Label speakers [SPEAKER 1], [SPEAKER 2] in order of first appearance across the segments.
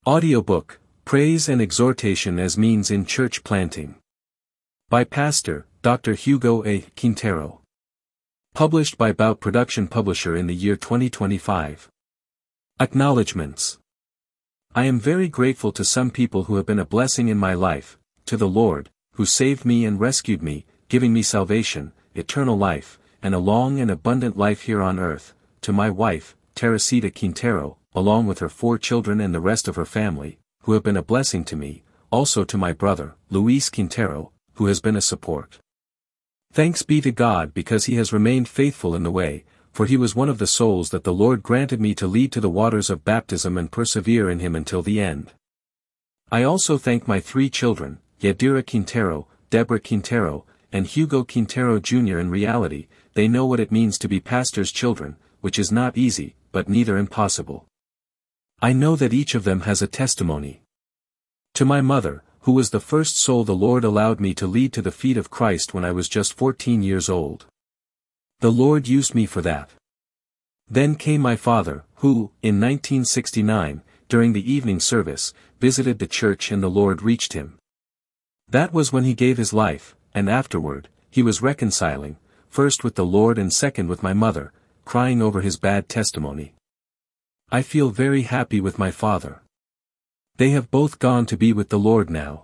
[SPEAKER 1] Audiobook, Praise and Exhortation as Means in Church Planting. By Pastor, Dr. Hugo A. Quintero. Published by Bout Production Publisher in the year 2025. Acknowledgements. I am very grateful to some people who have been a blessing in my life, to the Lord, who saved me and rescued me, giving me salvation, eternal life, and a long and abundant life here on earth, to my wife, Teresita Quintero, along with her 4 children and the rest of her family, who have been a blessing to me, also to my brother, Luis Quintero, who has been a support. Thanks be to God because he has remained faithful in the way, for he was one of the souls that the Lord granted me to lead to the waters of baptism and persevere in him until the end. I also thank my 3 children, Yadira Quintero, Deborah Quintero, and Hugo Quintero Jr. In reality, they know what it means to be pastors' children, which is not easy, but neither impossible. I know that each of them has a testimony. To my mother, who was the first soul the Lord allowed me to lead to the feet of Christ when I was just 14 years old. The Lord used me for that. Then came my father, who, in 1969, during the evening service, visited the church and the Lord reached him. That was when he gave his life, and afterward, he was reconciling, first with the Lord and second with my mother, crying over his bad testimony. I feel very happy with my father. They have both gone to be with the Lord now.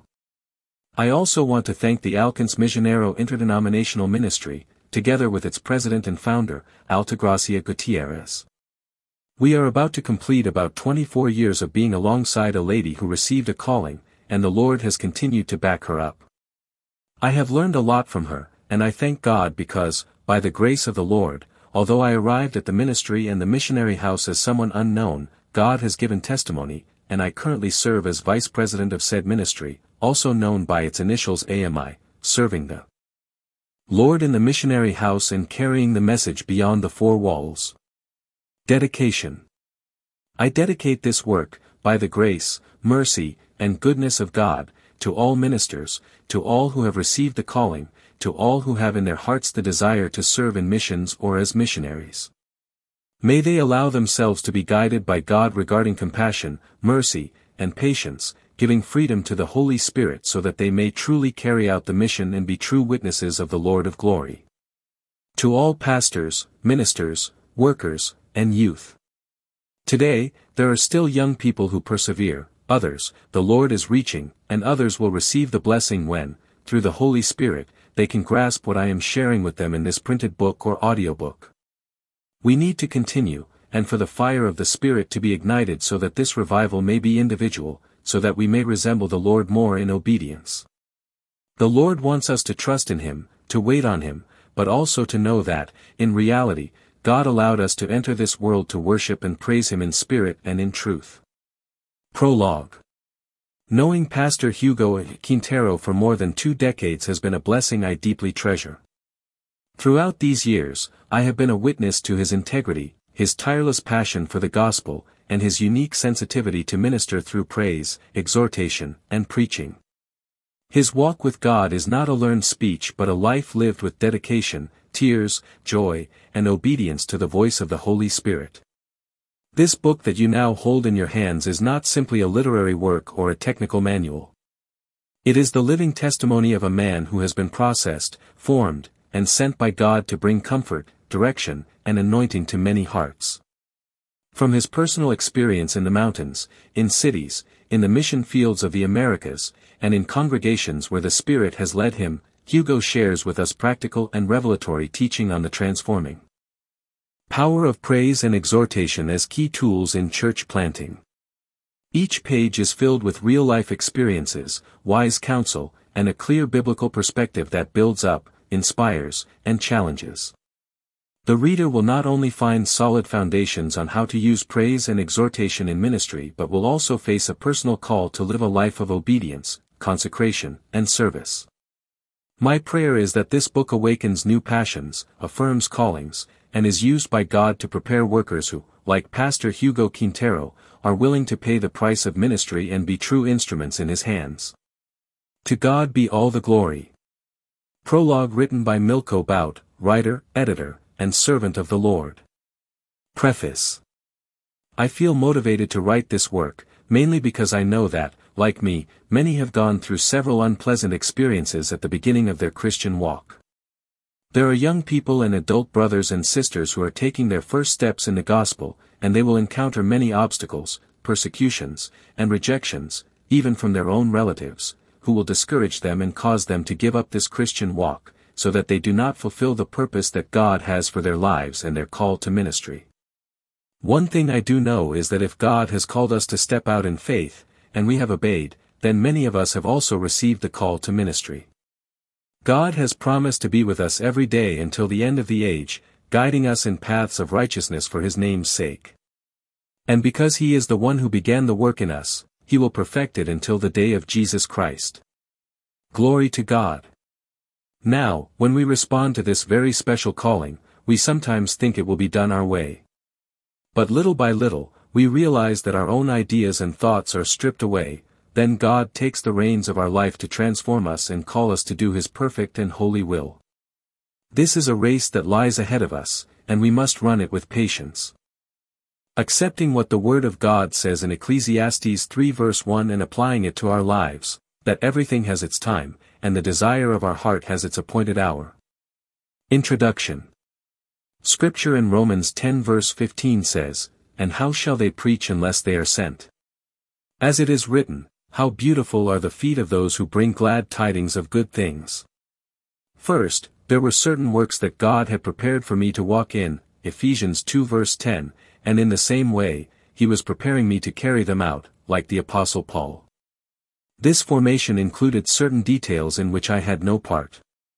[SPEAKER 1] I also want to thank the Alcance Misionero Interdenominational Ministry, together with its president and founder, Altagracia Gutierrez. We are about to complete about 24 years of being alongside a lady who received a calling, and the Lord has continued to back her up. I have learned a lot from her, and I thank God because, by the grace of the Lord, although I arrived at the ministry and the missionary house as someone unknown, God has given testimony, and I currently serve as vice president of said ministry, also known by its initials AMI, serving the Lord in the missionary house and carrying the message beyond the 4 walls. Dedication. I dedicate this work, by the grace, mercy, and goodness of God, to all ministers, to all who have received the calling, to all who have in their hearts the desire to serve in missions or as missionaries. May they allow themselves to be guided by God regarding compassion, mercy, and patience, giving freedom to the Holy Spirit so that they may truly carry out the mission and be true witnesses of the Lord of glory. To all pastors, ministers, workers, and youth. Today, there are still young people who persevere, others, the Lord is reaching, and others will receive the blessing when, through the Holy Spirit, they can grasp what I am sharing with them in this printed book or audiobook. We need to continue, and for the fire of the Spirit to be ignited so that this revival may be individual, so that we may resemble the Lord more in obedience. The Lord wants us to trust in Him, to wait on Him, but also to know that, in reality, God allowed us to enter this world to worship and praise Him in spirit and in truth. Prologue. Knowing Pastor Hugo Quintero for more than 2 decades has been a blessing I deeply treasure. Throughout these years, I have been a witness to his integrity, his tireless passion for the gospel, and his unique sensitivity to minister through praise, exhortation, and preaching. His walk with God is not a learned speech but a life lived with dedication, tears, joy, and obedience to the voice of the Holy Spirit. This book that you now hold in your hands is not simply a literary work or a technical manual. It is the living testimony of a man who has been processed, formed, and sent by God to bring comfort, direction, and anointing to many hearts. From his personal experience in the mountains, in cities, in the mission fields of the Americas, and in congregations where the Spirit has led him, Hugo shares with us practical and revelatory teaching on the transforming power of praise and exhortation as key tools in church planting. Each page is filled with real-life experiences, wise counsel, and a clear biblical perspective that builds up, inspires, and challenges. The reader will not only find solid foundations on how to use praise and exhortation in ministry but will also face a personal call to live a life of obedience, consecration, and service. My prayer is that this book awakens new passions, affirms callings, and is used by God to prepare workers who, like Pastor Hugo Quintero, are willing to pay the price of ministry and be true instruments in His hands. To God be all the glory. Prologue written by Milko Bout, writer, editor, and servant of the Lord. Preface. I feel motivated to write this work, mainly because I know that, like me, many have gone through several unpleasant experiences at the beginning of their Christian walk. There are young people and adult brothers and sisters who are taking their first steps in the gospel, and they will encounter many obstacles, persecutions, and rejections, even from their own relatives, who will discourage them and cause them to give up this Christian walk, so that they do not fulfill the purpose that God has for their lives and their call to ministry. One thing I do know is that if God has called us to step out in faith, and we have obeyed, then many of us have also received the call to ministry. God has promised to be with us every day until the end of the age, guiding us in paths of righteousness for His name's sake. And because He is the one who began the work in us, He will perfect it until the day of Jesus Christ. Glory to God. Now, when we respond to this very special calling, we sometimes think it will be done our way. But little by little, we realize that our own ideas and thoughts are stripped away, then God takes the reins of our life to transform us and call us to do His perfect and holy will. This is a race that lies ahead of us, and we must run it with patience. Accepting what the Word of God says in Ecclesiastes 3 verse 1 and applying it to our lives, that everything has its time, and the desire of our heart has its appointed hour. Introduction. Scripture in Romans 10 verse 15 says, "And how shall they preach unless they are sent? As it is written, how beautiful are the feet of those who bring glad tidings of good things." First, there were certain works that God had prepared for me to walk in, Ephesians 2 verse 10, and in the same way, He was preparing me to carry them out, like the Apostle Paul. This formation included certain details in which I had no part.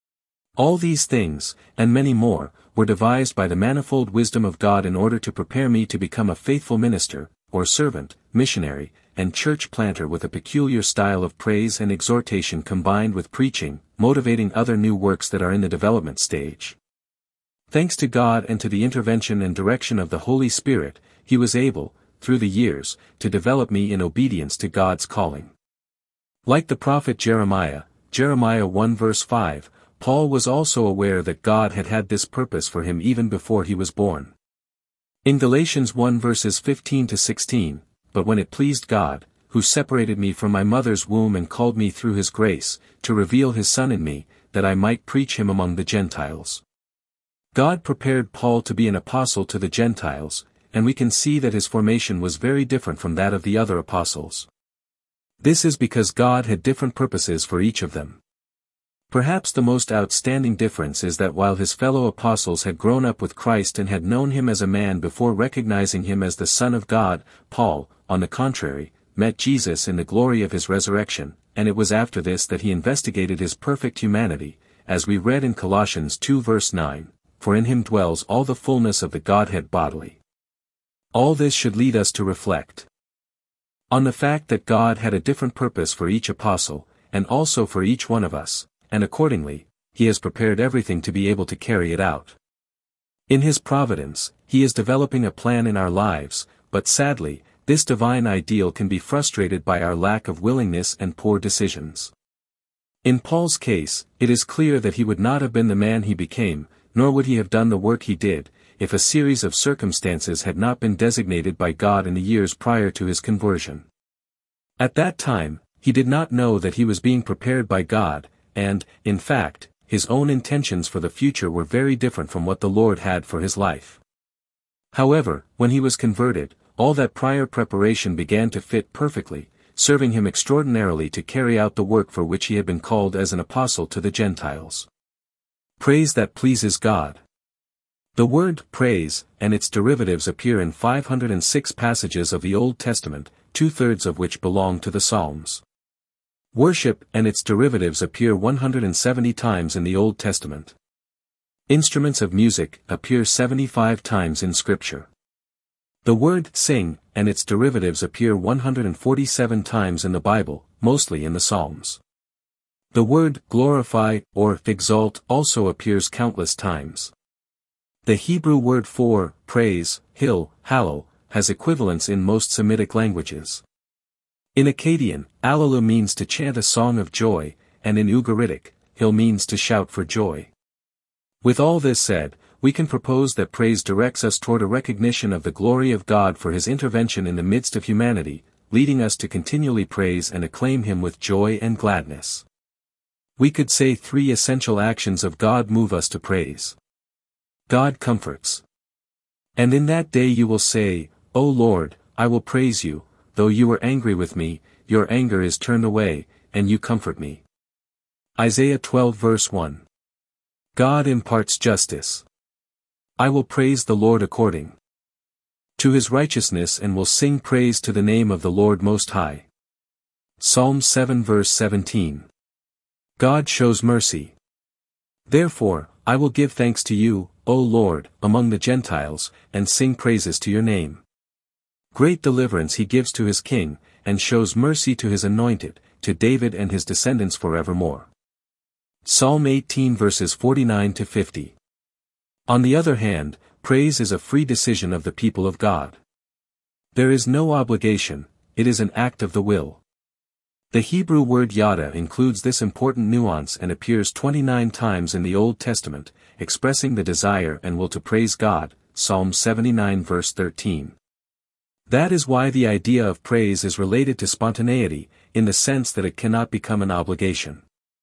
[SPEAKER 1] All these things, and many more, were devised by the manifold wisdom of God in order to prepare me to become a faithful minister, or servant, missionary, and church planter with a peculiar style of praise and exhortation combined with preaching, motivating other new works that are in the development stage. Thanks to God and to the intervention and direction of the Holy Spirit, He was able, through the years, to develop me in obedience to God's calling. Like the prophet Jeremiah, Jeremiah 1 verse 5, Paul was also aware that God had had this purpose for him even before he was born. In Galatians 1 verses 15 to 16, "But when it pleased God, who separated me from my mother's womb and called me through His grace, to reveal His Son in me, that I might preach Him among the Gentiles." God prepared Paul to be an apostle to the Gentiles, and we can see that his formation was very different from that of the other apostles. This is because God had different purposes for each of them. Perhaps the most outstanding difference is that while his fellow apostles had grown up with Christ and had known Him as a man before recognizing Him as the Son of God, Paul, on the contrary, met Jesus in the glory of His resurrection, and it was after this that he investigated His perfect humanity, as we read in Colossians 2 verse 9, "For in Him dwells all the fullness of the Godhead bodily." All this should lead us to reflect on the fact that God had a different purpose for each apostle, and also for each one of us, and accordingly, He has prepared everything to be able to carry it out. In His providence, He is developing a plan in our lives, but sadly, this divine ideal can be frustrated by our lack of willingness and poor decisions. In Paul's case, it is clear that he would not have been the man he became, nor would he have done the work he did, if a series of circumstances had not been designated by God in the years prior to his conversion. At that time, he did not know that he was being prepared by God, and, in fact, his own intentions for the future were very different from what the Lord had for his life. However, when he was converted, all that prior preparation began to fit perfectly, serving him extraordinarily to carry out the work for which he had been called as an apostle to the Gentiles. Praise that pleases God. The word praise and its derivatives appear in 506 passages of the Old Testament, 2/3 of which belong to the Psalms. Worship and its derivatives appear 170 times in the Old Testament. Instruments of music appear 75 times in Scripture. The word sing and its derivatives appear 147 times in the Bible, mostly in the Psalms. The word glorify or exalt also appears countless times. The Hebrew word for praise, hil, hallow, has equivalents in most Semitic languages. In Akkadian, Allalu means to chant a song of joy, and in Ugaritic, hil means to shout for joy. With all this said, we can propose that praise directs us toward a recognition of the glory of God for His intervention in the midst of humanity, leading us to continually praise and acclaim Him with joy and gladness. We could say 3 essential actions of God move us to praise. God comforts. And in that day you will say, O Lord, I will praise you, though you were angry with me, your anger is turned away, and you comfort me. Isaiah 12 verse 1. God imparts justice. I will praise the Lord according to His righteousness and will sing praise to the name of the Lord Most High. Psalm 7 verse 17. God shows mercy. Therefore, I will give thanks to you, O Lord, among the Gentiles, and sing praises to your name. Great deliverance He gives to His king, and shows mercy to His anointed, to David and his descendants forevermore. Psalm 18 verses 49 to 50. On the other hand, praise is a free decision of the people of God. There is no obligation, it is an act of the will. The Hebrew word yada includes this important nuance and appears 29 times in the Old Testament, expressing the desire and will to praise God, Psalm 79 verse 13. That is why the idea of praise is related to spontaneity, in the sense that it cannot become an obligation.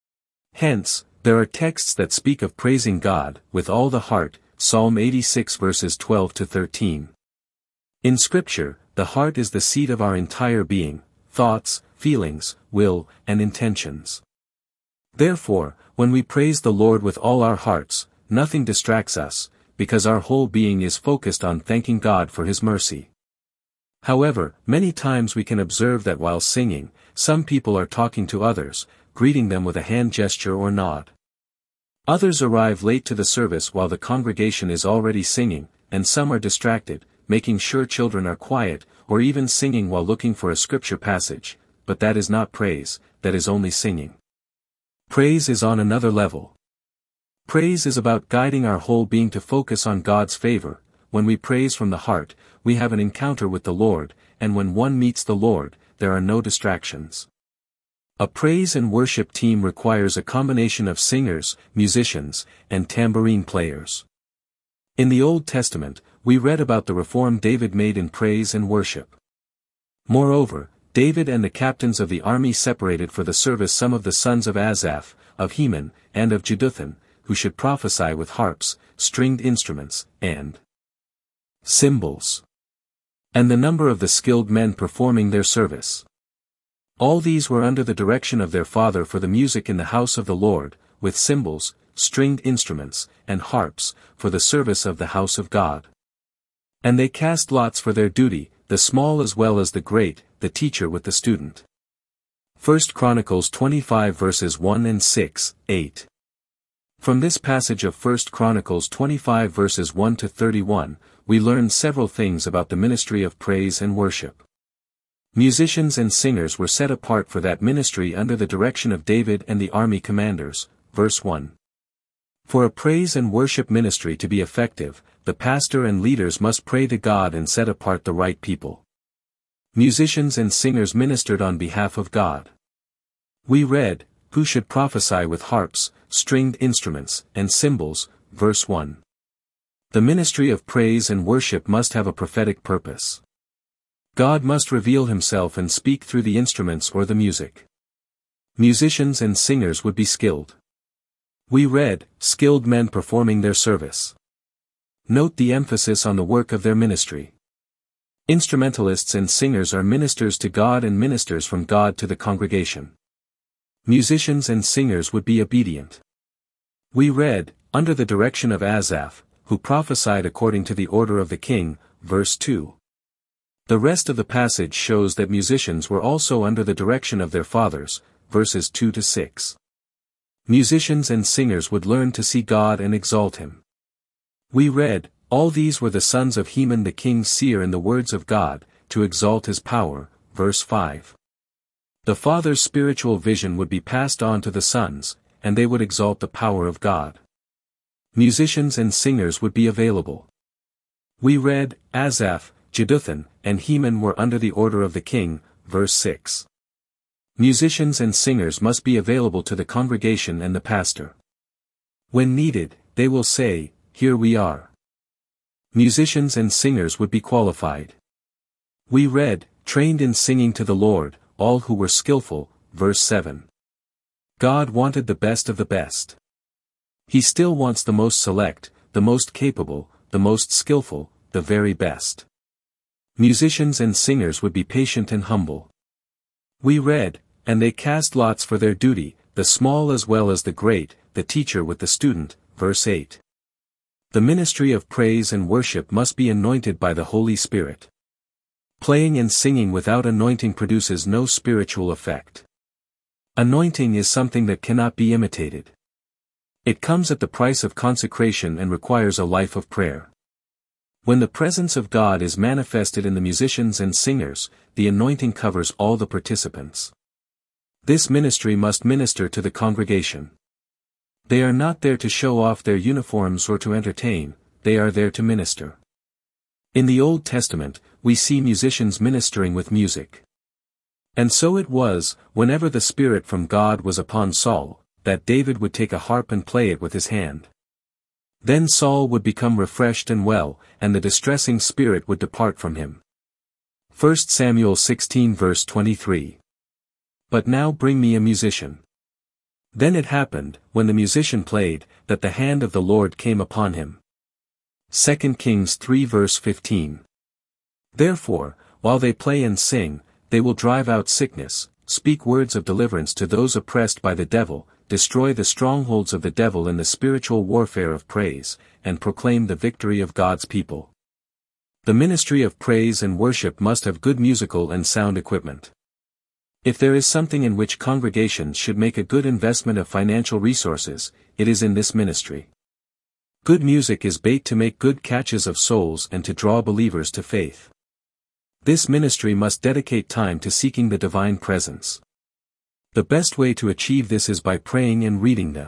[SPEAKER 1] Hence, there are texts that speak of praising God, with all the heart, Psalm 86 verses 12 to 13. In Scripture, the heart is the seat of our entire being, thoughts, feelings, will, and intentions. Therefore, when we praise the Lord with all our hearts, nothing distracts us, because our whole being is focused on thanking God for His mercy. However, many times we can observe that while singing, some people are talking to others, greeting them with a hand gesture or nod. Others arrive late to the service while the congregation is already singing, and some are distracted, making sure children are quiet, or even singing while looking for a scripture passage, but that is not praise, that is only singing. Praise is on another level. Praise is about guiding our whole being to focus on God's favor. When we praise from the heart, we have an encounter with the Lord, and when one meets the Lord, there are no distractions. A praise and worship team requires a combination of singers, musicians, and tambourine players. In the Old Testament, we read about the reform David made in praise and worship. Moreover, David and the captains of the army separated for the service some of the sons of Asaph, of Heman, and of Jeduthun, who should prophesy with harps, stringed instruments, and cymbals. And the number of the skilled men performing their service. All these were under the direction of their father for the music in the house of the Lord, with cymbals, stringed instruments, and harps, for the service of the house of God. And they cast lots for their duty, the small as well as the great, the teacher with the student. 1 Chronicles 25 verses 1 and 6, 8. From this passage of 1 Chronicles 25 verses 1 to 31, we learn several things about the ministry of praise and worship. Musicians and singers were set apart for that ministry under the direction of David and the army commanders, verse 1. For a praise and worship ministry to be effective, the pastor and leaders must pray to God and set apart the right people. Musicians and singers ministered on behalf of God. We read, who should prophesy with harps, stringed instruments, and cymbals, verse 1. The ministry of praise and worship must have a prophetic purpose. God must reveal Himself and speak through the instruments or the music. Musicians and singers would be skilled. We read, skilled men performing their service. Note the emphasis on the work of their ministry. Instrumentalists and singers are ministers to God and ministers from God to the congregation. Musicians and singers would be obedient. We read, under the direction of Asaph, who prophesied according to the order of the king, verse 2. The rest of the passage shows that musicians were also under the direction of their fathers, verses 2 to 6. Musicians and singers would learn to see God and exalt Him. We read, all these were the sons of Heman the king's seer in the words of God, to exalt His power, verse 5. The father's spiritual vision would be passed on to the sons, and they would exalt the power of God. Musicians and singers would be available. We read, Asaph, Jeduthun, and Heman were under the order of the king, verse 6. Musicians and singers must be available to the congregation and the pastor. When needed, they will say, here we are. Musicians and singers would be qualified. We read, trained in singing to the Lord, all who were skillful, verse 7. God wanted the best of the best. He still wants the most select, the most capable, the most skillful, the very best. Musicians and singers would be patient and humble. We read, and they cast lots for their duty, the small as well as the great, the teacher with the student, verse 8. The ministry of praise and worship must be anointed by the Holy Spirit. Playing and singing without anointing produces no spiritual effect. Anointing is something that cannot be imitated. It comes at the price of consecration and requires a life of prayer. When the presence of God is manifested in the musicians and singers, the anointing covers all the participants. This ministry must minister to the congregation. They are not there to show off their uniforms or to entertain, they are there to minister. In the Old Testament, we see musicians ministering with music. And so it was, whenever the Spirit from God was upon Saul, that David would take a harp and play it with his hand. Then Saul would become refreshed and well, and the distressing spirit would depart from him. 1 Samuel 16 verse 23. But now bring me a musician. Then it happened, when the musician played, that the hand of the Lord came upon him. 2 Kings 3 verse 15. Therefore, while they play and sing, they will drive out sickness, speak words of deliverance to those oppressed by the devil, destroy the strongholds of the devil in the spiritual warfare of praise, and proclaim the victory of God's people. The ministry of praise and worship must have good musical and sound equipment. If there is something in which congregations should make a good investment of financial resources, it is in this ministry. Good music is bait to make good catches of souls and to draw believers to faith. This ministry must dedicate time to seeking the divine presence. The best way to achieve this is by praying and reading the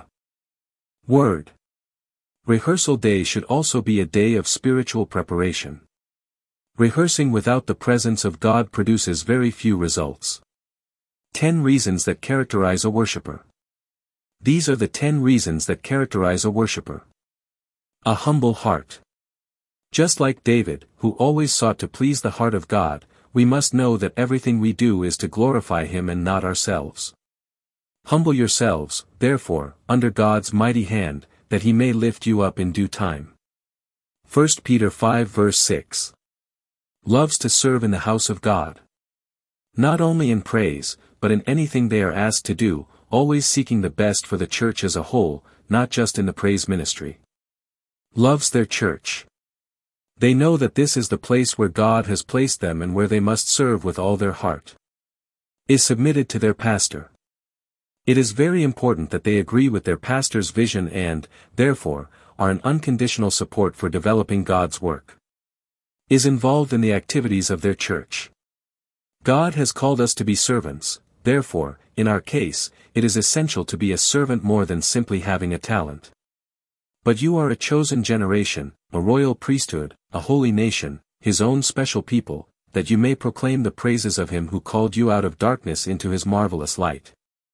[SPEAKER 1] Word. Rehearsal day should also be a day of spiritual preparation. Rehearsing without the presence of God produces very few results. 10 reasons that characterize a worshiper. These are the 10 reasons that characterize a worshiper. A humble heart. Just like David, who always sought to please the heart of God, we must know that everything we do is to glorify Him and not ourselves. Humble yourselves, therefore, under God's mighty hand, that He may lift you up in due time. 1 Peter 5 verse 6. Loves to serve in the house of God. Not only in praise, but in anything they are asked to do, always seeking the best for the church as a whole, not just in the praise ministry. Loves their church. They know that this is the place where God has placed them and where they must serve with all their heart. Is submitted to their pastor. It is very important that they agree with their pastor's vision and, therefore, are an unconditional support for developing God's work. Is involved in the activities of their church. God has called us to be servants, therefore, in our case, it is essential to be a servant more than simply having a talent. But you are a chosen generation, a royal priesthood, a holy nation, His own special people, that you may proclaim the praises of Him who called you out of darkness into His marvelous light.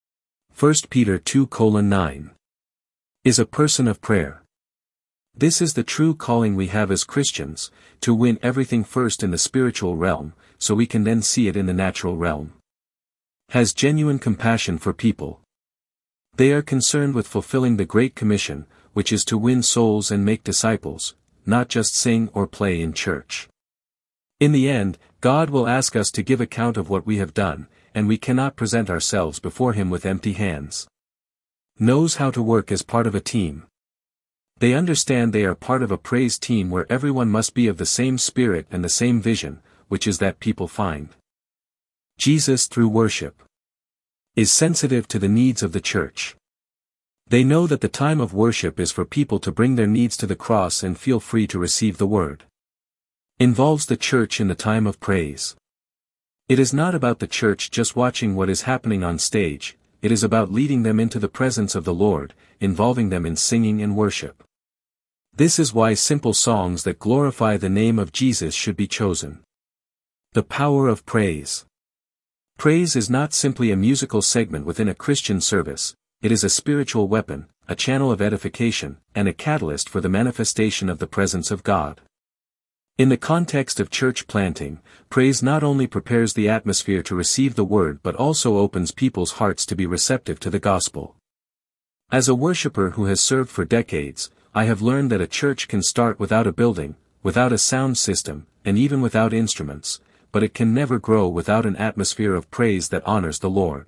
[SPEAKER 1] 1 Peter 2:9. Is a person of prayer. This is the true calling we have as Christians, to win everything first in the spiritual realm, so we can then see it in the natural realm. Has genuine compassion for people. They are concerned with fulfilling the Great Commission, which is to win souls and make disciples, not just sing or play in church. In the end, God will ask us to give account of what we have done, and we cannot present ourselves before Him with empty hands. Knows how to work as part of a team. They understand they are part of a praise team where everyone must be of the same spirit and the same vision, which is that people find Jesus through worship. Is sensitive to the needs of the church. They know that the time of worship is for people to bring their needs to the cross and feel free to receive the word. Involves the church in the time of praise. It is not about the church just watching what is happening on stage, it is about leading them into the presence of the Lord, involving them in singing and worship. This is why simple songs that glorify the name of Jesus should be chosen. The power of praise. Praise is not simply a musical segment within a Christian service, it is a spiritual weapon, a channel of edification, and a catalyst for the manifestation of the presence of God. In the context of church planting, praise not only prepares the atmosphere to receive the word but also opens people's hearts to be receptive to the gospel. As a worshiper who has served for decades, I have learned that a church can start without a building, without a sound system, and even without instruments, but it can never grow without an atmosphere of praise that honors the Lord.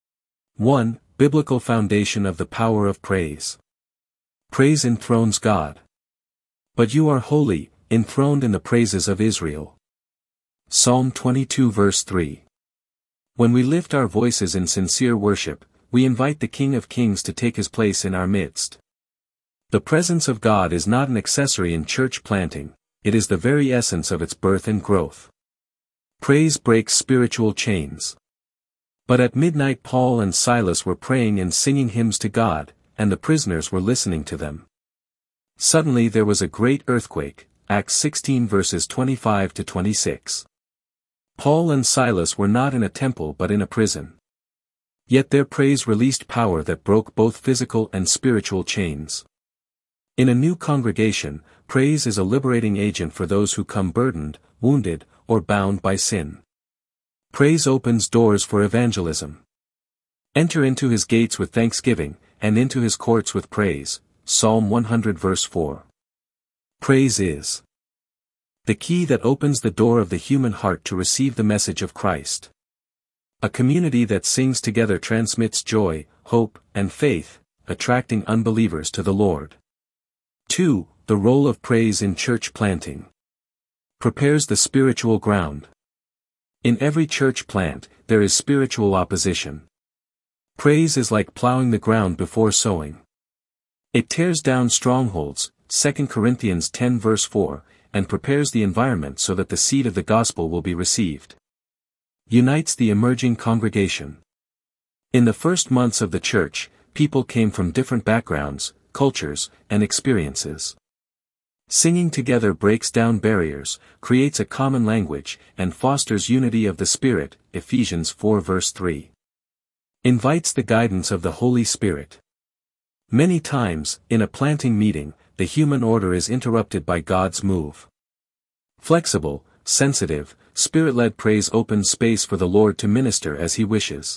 [SPEAKER 1] 1. Biblical foundation of the power of praise. Praise enthrones God. But you are holy, enthroned in the praises of Israel. Psalm 22 verse 3. When we lift our voices in sincere worship, we invite the King of Kings to take his place in our midst. The presence of God is not an accessory in church planting, it is the very essence of its birth and growth. Praise breaks spiritual chains. But at midnight Paul and Silas were praying and singing hymns to God, and the prisoners were listening to them. Suddenly there was a great earthquake, Acts 16 verses 25 to 26. Paul and Silas were not in a temple but in a prison. Yet their praise released power that broke both physical and spiritual chains. In a new congregation, praise is a liberating agent for those who come burdened, wounded, or bound by sin. Praise opens doors for evangelism. Enter into his gates with thanksgiving, and into his courts with praise. Psalm 100 verse 4. Praise is the key that opens the door of the human heart to receive the message of Christ. A community that sings together transmits joy, hope, and faith, attracting unbelievers to the Lord. 2. The role of praise in church planting. Prepares the spiritual ground. In every church plant, there is spiritual opposition. Praise is like plowing the ground before sowing. It tears down strongholds, 2 Corinthians 10 verse 4, and prepares the environment so that the seed of the gospel will be received. Unites the emerging congregation. In the first months of the church, people came from different backgrounds, cultures, and experiences. Singing together breaks down barriers, creates a common language, and fosters unity of the Spirit, Ephesians 4 verse 3. Invites the guidance of the Holy Spirit. Many times, in a planting meeting, the human order is interrupted by God's move. Flexible, sensitive, Spirit-led praise opens space for the Lord to minister as He wishes.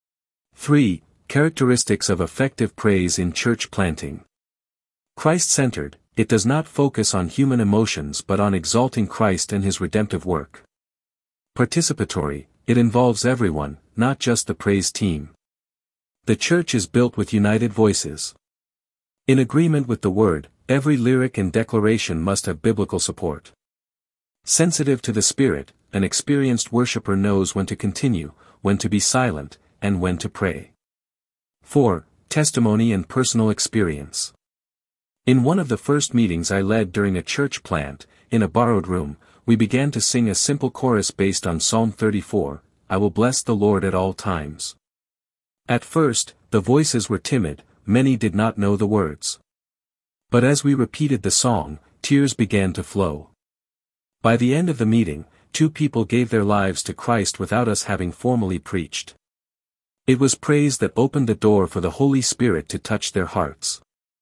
[SPEAKER 1] 3. Characteristics of effective praise in church planting. Christ-centered, it does not focus on human emotions but on exalting Christ and His redemptive work. Participatory, it involves everyone, not just the praise team. The church is built with united voices. In agreement with the Word, every lyric and declaration must have biblical support. Sensitive to the Spirit, an experienced worshiper knows when to continue, when to be silent, and when to pray. 4. Testimony and personal experience. In one of the first meetings I led during a church plant, in a borrowed room, we began to sing a simple chorus based on Psalm 34, I will bless the Lord at all times. At first, the voices were timid, many did not know the words. But as we repeated the song, tears began to flow. By the end of the meeting, 2 people gave their lives to Christ without us having formally preached. It was praise that opened the door for the Holy Spirit to touch their hearts.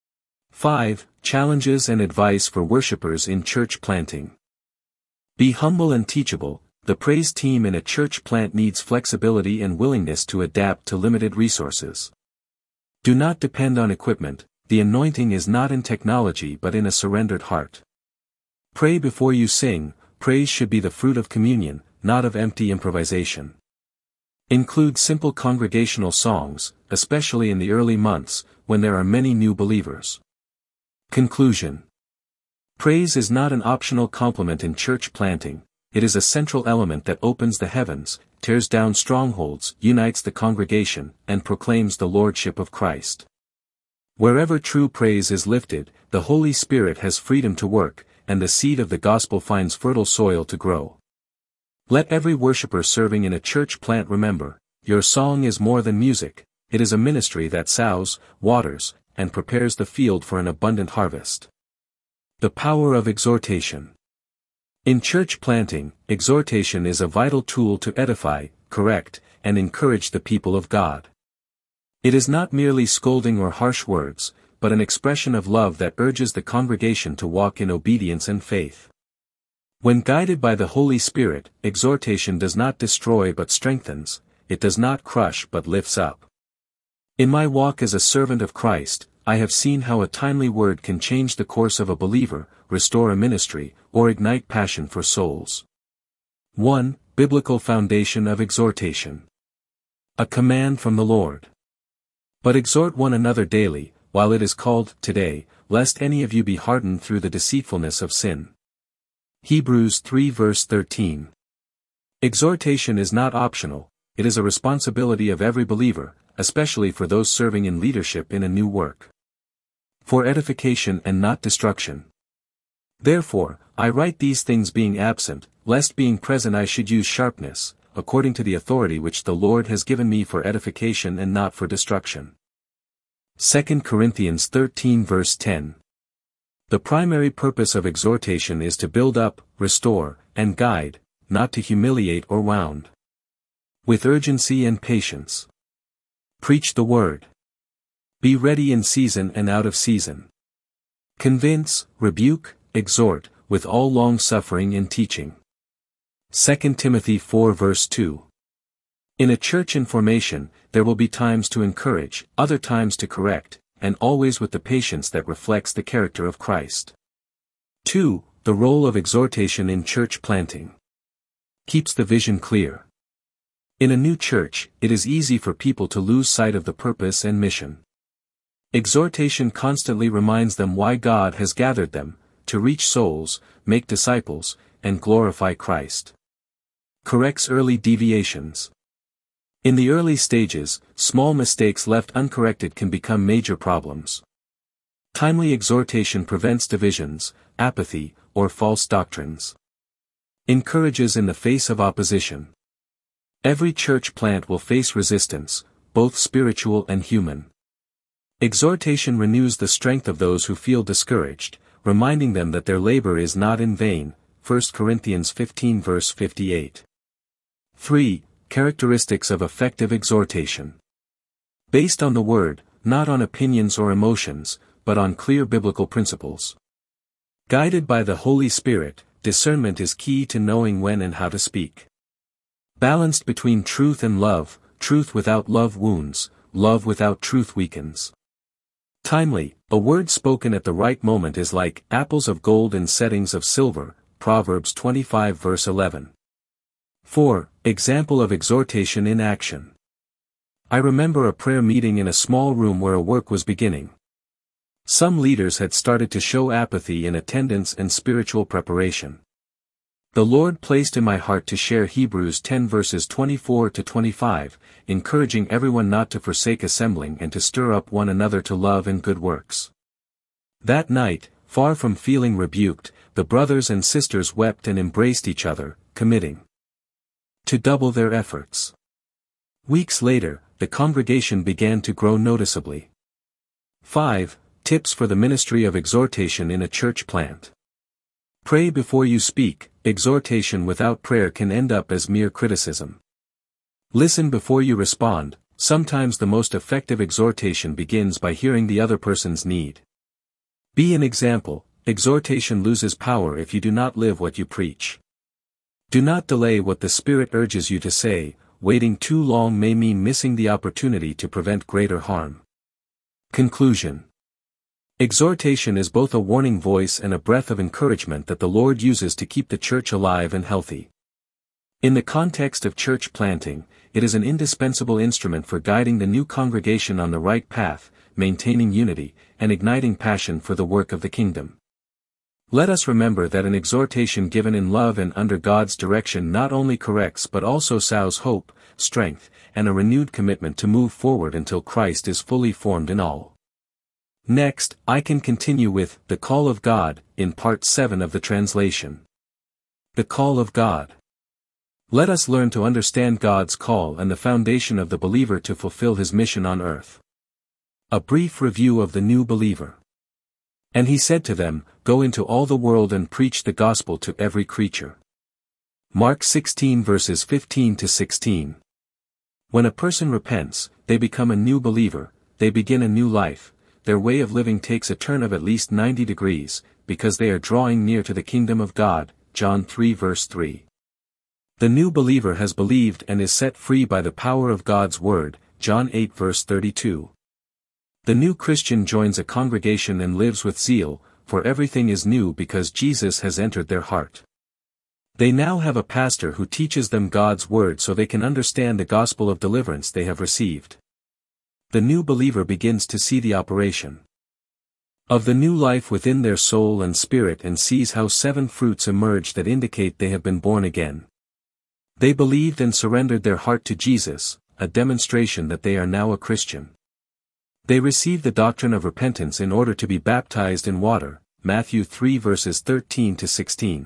[SPEAKER 1] 5. Challenges and advice for worshipers in church planting. Be humble and teachable. The praise team in a church plant needs flexibility and willingness to adapt to limited resources. Do not depend on equipment, the anointing is not in technology but in a surrendered heart. Pray before you sing, praise should be the fruit of communion, not of empty improvisation. Include simple congregational songs, especially in the early months, when there are many new believers. Conclusion. Praise is not an optional complement in church planting, it is a central element that opens the heavens, tears down strongholds, unites the congregation, and proclaims the Lordship of Christ. Wherever true praise is lifted, the Holy Spirit has freedom to work, and the seed of the gospel finds fertile soil to grow. Let every worshiper serving in a church plant remember, your song is more than music, it is a ministry that sows, waters, and prepares the field for an abundant harvest. The power of exhortation. In church planting, exhortation is a vital tool to edify, correct, and encourage the people of God. It is not merely scolding or harsh words, but an expression of love that urges the congregation to walk in obedience and faith. When guided by the Holy Spirit, exhortation does not destroy but strengthens, it does not crush but lifts up. In my walk as a servant of Christ, I have seen how a timely word can change the course of a believer, restore a ministry, or ignite passion for souls. 1. Biblical foundation of exhortation. A command from the Lord. But exhort one another daily, while it is called today, lest any of you be hardened through the deceitfulness of sin. Hebrews 3 verse 13. Exhortation is not optional, it is a responsibility of every believer, especially for those serving in leadership in a new work. For edification and not destruction. Therefore, I write these things being absent, lest being present I should use sharpness, according to the authority which the Lord has given me for edification and not for destruction. 2 Corinthians 13 verse 10. The primary purpose of exhortation is to build up, restore, and guide, not to humiliate or wound. With urgency and patience. Preach the word. Be ready in season and out of season. Convince, rebuke, exhort, with all long-suffering and teaching. 2 Timothy 4 verse 2. In a church in formation, there will be times to encourage, other times to correct, and always with the patience that reflects the character of Christ. 2. The role of exhortation in church planting. Keeps the vision clear. In a new church, it is easy for people to lose sight of the purpose and mission. Exhortation constantly reminds them why God has gathered them, to reach souls, make disciples, and glorify Christ. Corrects early deviations. In the early stages, small mistakes left uncorrected can become major problems. Timely exhortation prevents divisions, apathy, or false doctrines. Encourages in the face of opposition. Every church plant will face resistance, both spiritual and human. Exhortation renews the strength of those who feel discouraged, reminding them that their labor is not in vain. 1 Corinthians 15 verse 58. 3. Characteristics of effective exhortation. Based on the Word, not on opinions or emotions, but on clear biblical principles. Guided by the Holy Spirit, discernment is key to knowing when and how to speak. Balanced between truth and love, truth without love wounds, love without truth weakens. Timely, a word spoken at the right moment is like apples of gold in settings of silver, Proverbs 25 verse 11. 4. Example of exhortation in action. I remember a prayer meeting in a small room where a work was beginning. Some leaders had started to show apathy in attendance and spiritual preparation. The Lord placed in my heart to share Hebrews 10 verses 24 to 25, encouraging everyone not to forsake assembling and to stir up one another to love and good works. That night, far from feeling rebuked, the brothers and sisters wept and embraced each other, committing to double their efforts. Weeks later, the congregation began to grow noticeably. 5. Tips for the ministry of exhortation in a church plant. Pray before you speak. Exhortation without prayer can end up as mere criticism. Listen before you respond. Sometimes the most effective exhortation begins by hearing the other person's need. Be an example. Exhortation loses power if you do not live what you preach. Do not delay what the Spirit urges you to say. Waiting too long may mean missing the opportunity to prevent greater harm. Conclusion. Exhortation is both a warning voice and a breath of encouragement that the Lord uses to keep the church alive and healthy. In the context of church planting, it is an indispensable instrument for guiding the new congregation on the right path, maintaining unity, and igniting passion for the work of the kingdom. Let us remember that an exhortation given in love and under God's direction not only corrects but also sows hope, strength, and a renewed commitment to move forward until Christ is fully formed in all. Next, I can continue with the Call of God, in Part 7 of the translation. The Call of God. Let us learn to understand God's call and the foundation of the believer to fulfill his mission on earth. A brief review of the new believer. And he said to them, Go into all the world and preach the gospel to every creature. Mark 16 verses 15 to 16. When a person repents, they become a new believer, they begin a new life, their way of living takes a turn of at least 90 degrees, because they are drawing near to the kingdom of God, John 3 verse 3. The new believer has believed and is set free by the power of God's word, John 8 verse 32. The new Christian joins a congregation and lives with zeal, for everything is new because Jesus has entered their heart. They now have a pastor who teaches them God's word so they can understand the gospel of deliverance they have received. The new believer begins to see the operation of the new life within their soul and spirit and sees how 7 fruits emerge that indicate they have been born again. They believed and surrendered their heart to Jesus, a demonstration that they are now a Christian. They receive the doctrine of repentance in order to be baptized in water, Matthew 3 verses 13 to 16.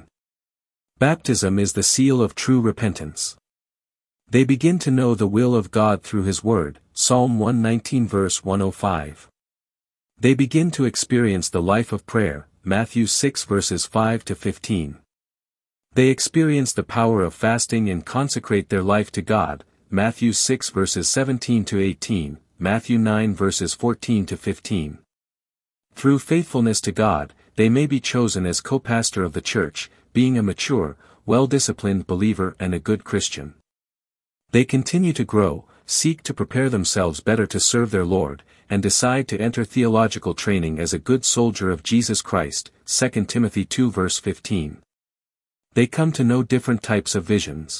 [SPEAKER 1] Baptism is the seal of true repentance. They begin to know the will of God through His Word, Psalm 119 verse 105. They begin to experience the life of prayer, Matthew 6 verses 5 to 15. They experience the power of fasting and consecrate their life to God, Matthew 6 verses 17 to 18, Matthew 9 verses 14 to 15. Through faithfulness to God, they may be chosen as co-pastor of the church, being a mature, well-disciplined believer and a good Christian. They continue to grow, seek to prepare themselves better to serve their Lord, and decide to enter theological training as a good soldier of Jesus Christ, 2 Timothy 2 verse 15. They come to know different types of visions.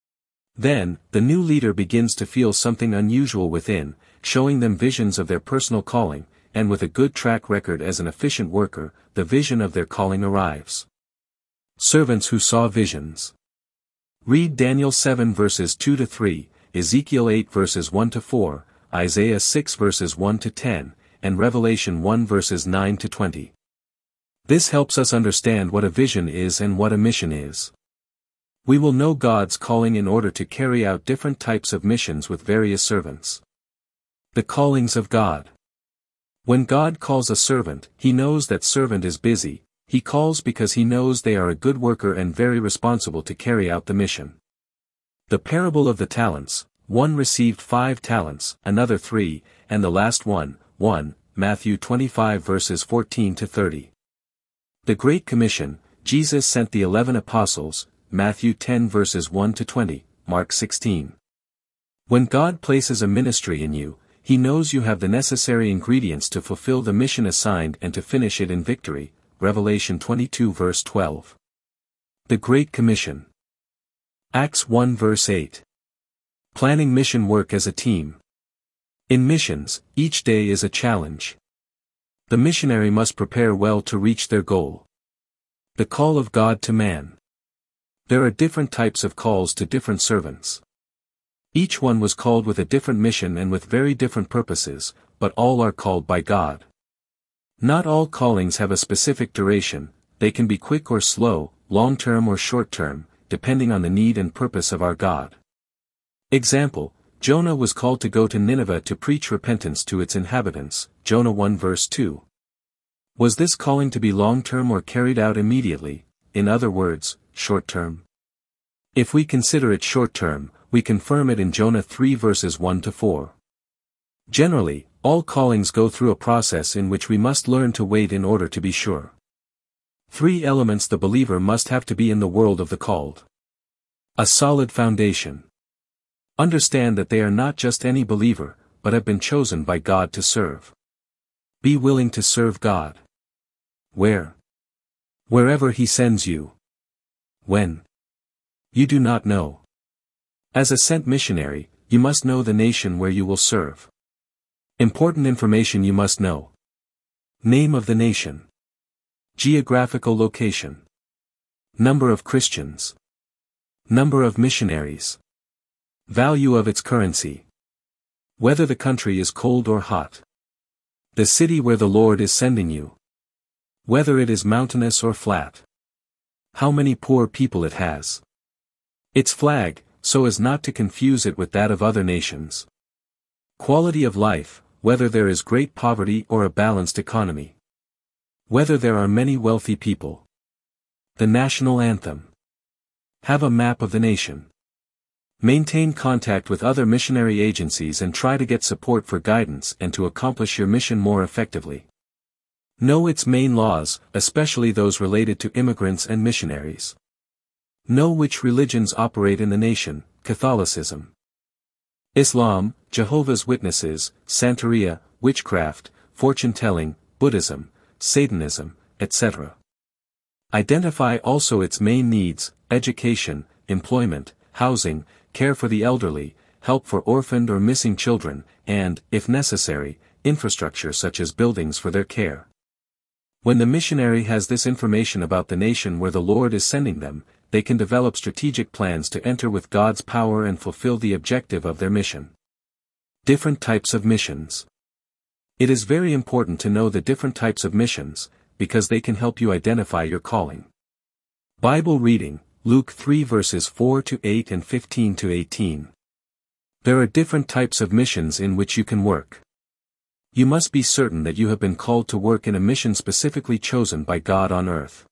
[SPEAKER 1] Then, the new leader begins to feel something unusual within, showing them visions of their personal calling, and with a good track record as an efficient worker, the vision of their calling arrives. Servants who saw visions. Read Daniel 7 verses 2 to 3, Ezekiel 8 verses 1 to 4, Isaiah 6 verses 1 to 10, and Revelation 1 verses 9 to 20. This helps us understand what a vision is and what a mission is. We will know God's calling in order to carry out different types of missions with various servants. The callings of God. When God calls a servant, He knows that servant is busy. He calls because He knows they are a good worker and very responsible to carry out the mission. The parable of the talents, one received 5 talents, another 3, and the last one, Matthew 25 verses 14 to 30. The Great Commission, Jesus sent the 11 apostles, Matthew 10 verses 1 to 20, Mark 16. When God places a ministry in you, He knows you have the necessary ingredients to fulfill the mission assigned and to finish it in victory, Revelation 22 verse 12. The Great Commission. Acts 1 verse 8. Planning mission work as a team. In missions, each day is a challenge. The missionary must prepare well to reach their goal. The call of God to man. There are different types of calls to different servants. Each one was called with a different mission and with very different purposes, but all are called by God. Not all callings have a specific duration, they can be quick or slow, long-term or short-term, depending on the need and purpose of our God. Example, Jonah was called to go to Nineveh to preach repentance to its inhabitants, Jonah 1 verse 2. Was this calling to be long-term or carried out immediately, in other words, short-term? If we consider it short-term, we confirm it in Jonah 3 verses 1 to 4. Generally, all callings go through a process in which we must learn to wait in order to be sure. 3 elements the believer must have to be in the world of the called. A solid foundation. Understand that they are not just any believer, but have been chosen by God to serve. Be willing to serve God. Where? Wherever He sends you. When? You do not know. As a sent missionary, you must know the nation where you will serve. Important information you must know. Name of the nation. Geographical location. Number of Christians. Number of missionaries. Value of its currency. Whether the country is cold or hot. The city where the Lord is sending you. Whether it is mountainous or flat. How many poor people it has. Its flag, so as not to confuse it with that of other nations. Quality of life, whether there is great poverty or a balanced economy. Whether there are many wealthy people. The national anthem. Have a map of the nation. Maintain contact with other missionary agencies and try to get support for guidance and to accomplish your mission more effectively. Know its main laws, especially those related to immigrants and missionaries. Know which religions operate in the nation: Catholicism, Islam, Jehovah's Witnesses, Santeria, witchcraft, fortune-telling, Buddhism, Satanism, etc. Identify also its main needs: education, employment, housing, care for the elderly, help for orphaned or missing children, and, if necessary, infrastructure such as buildings for their care. When the missionary has this information about the nation where the Lord is sending them, they can develop strategic plans to enter with God's power and fulfill the objective of their mission. Different types of missions. It is very important to know the different types of missions, because they can help you identify your calling. Bible reading, Luke 3 verses 4 to 8 and 15 to 18. There are different types of missions in which you can work. You must be certain that you have been called to work in a mission specifically chosen by God on earth.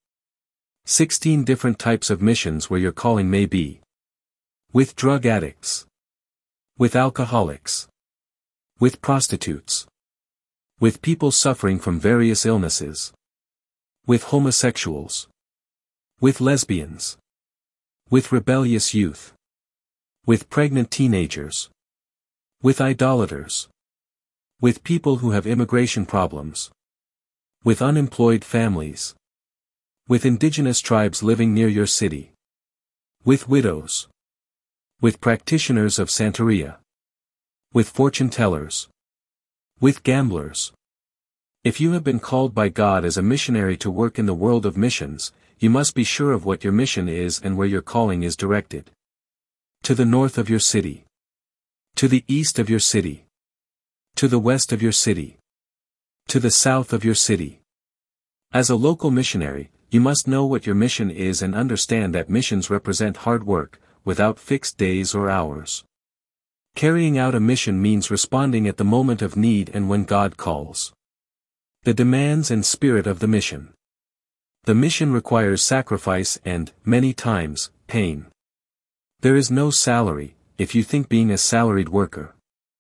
[SPEAKER 1] 16 different types of missions where your calling may be. With drug addicts. With alcoholics. With prostitutes. With people suffering from various illnesses. With homosexuals. With lesbians. With rebellious youth. With pregnant teenagers. With idolaters. With people who have immigration problems. With unemployed families. With indigenous tribes living near your city. With widows. With practitioners of Santeria. With fortune tellers. With gamblers. If you have been called by God as a missionary to work in the world of missions, you must be sure of what your mission is and where your calling is directed. To the north of your city. To the east of your city. To the west of your city. To the south of your city. As a local missionary, you must know what your mission is and understand that missions represent hard work, without fixed days or hours. Carrying out a mission means responding at the moment of need and when God calls. The demands and spirit of the mission. The mission requires sacrifice and, many times, pain. There is no salary, if you think being a salaried worker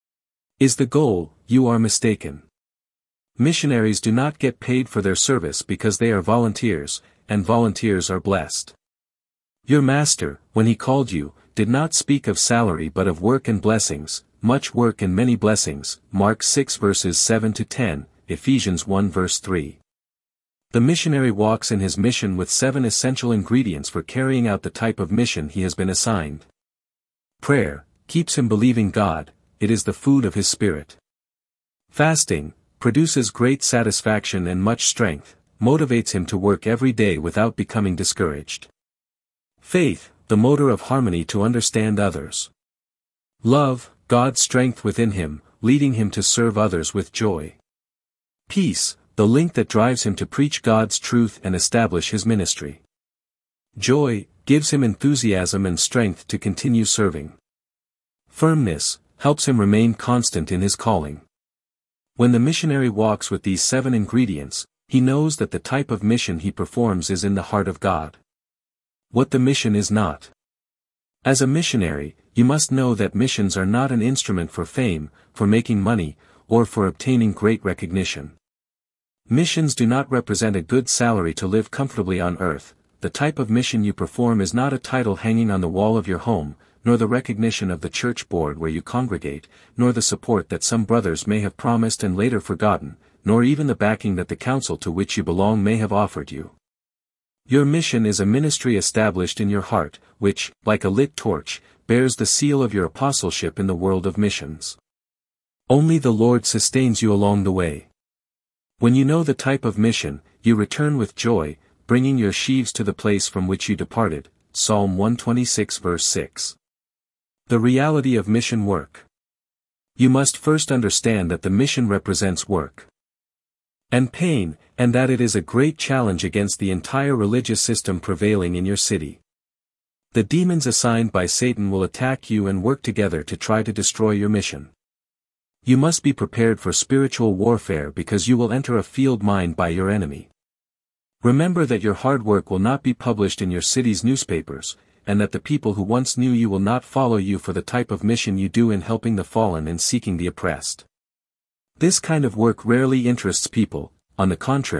[SPEAKER 1] is the goal, you are mistaken. Missionaries do not get paid for their service because they are volunteers, and volunteers are blessed. Your master, when he called you, did not speak of salary but of work and blessings, much work and many blessings, Mark 6 verses 7 to 10, Ephesians 1 verse 3. The missionary walks in his mission with 7 essential ingredients for carrying out the type of mission he has been assigned. Prayer keeps him believing God. It is the food of his spirit. Fasting produces great satisfaction and much strength, motivates him to work every day without becoming discouraged. Faith, the motor of harmony to understand others. Love, God's strength within him, leading him to serve others with joy. Peace, the link that drives him to preach God's truth and establish his ministry. Joy, gives him enthusiasm and strength to continue serving. Firmness, helps him remain constant in his calling. When the missionary walks with these 7 ingredients, he knows that the type of mission he performs is in the heart of God. What the mission is not. As a missionary, you must know that missions are not an instrument for fame, for making money, or for obtaining great recognition. Missions do not represent a good salary to live comfortably on earth. The type of mission you perform is not a title hanging on the wall of your home, nor the recognition of the church board where you congregate, nor the support that some brothers may have promised and later forgotten, nor even the backing that the council to which you belong may have offered you. Your mission is a ministry established in your heart, which, like a lit torch, bears the seal of your apostleship in the world of missions. Only the Lord sustains you along the way. When you know the type of mission, you return with joy, bringing your sheaves to the place from which you departed, Psalm 126 verse 6. The reality of mission work. You must first understand that the mission represents work and pain, and that it is a great challenge against the entire religious system prevailing in your city. The demons assigned by Satan will attack you and work together to try to destroy your mission. You must be prepared for spiritual warfare because you will enter a field mined by your enemy. Remember that your hard work will not be published in your city's newspapers, and that the people who once knew you will not follow you for the type of mission you do in helping the fallen and seeking the oppressed. This kind of work rarely interests people. On the contrary,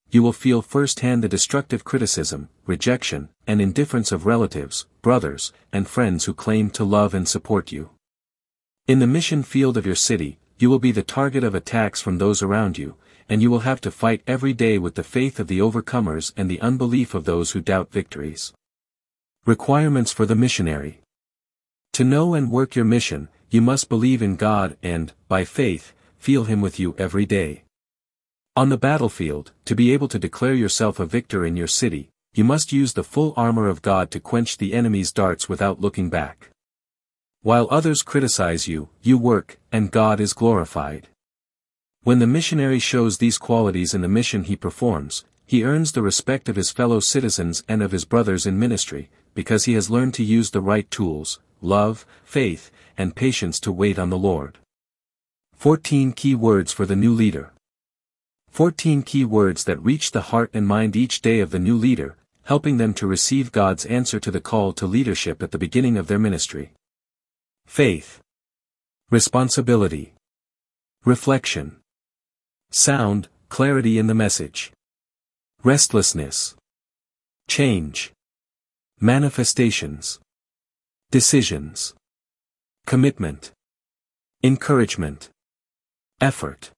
[SPEAKER 1] you will feel firsthand the destructive criticism, rejection, and indifference of relatives, brothers, and friends who claim to love and support you. In the mission field of your city, you will be the target of attacks from those around you, and you will have to fight every day with the faith of the overcomers and the unbelief of those who doubt victories. Requirements for the missionary. To know and work your mission, you must believe in God and, by faith, feel Him with you every day. On the battlefield, to be able to declare yourself a victor in your city, you must use the full armor of God to quench the enemy's darts without looking back. While others criticize you, you work, and God is glorified. When the missionary shows these qualities in the mission he performs, he earns the respect of his fellow citizens and of his brothers in ministry, because he has learned to use the right tools, love, faith, and patience to wait on the Lord. 14 key words for the new leader. 14 key words that reach the heart and mind each day of the new leader, helping them to receive God's answer to the call to leadership at the beginning of their ministry. Faith. Responsibility. Reflection. Sound, clarity in the message. Restlessness. Change. Manifestations. Decisions. Commitment. Encouragement. Effort.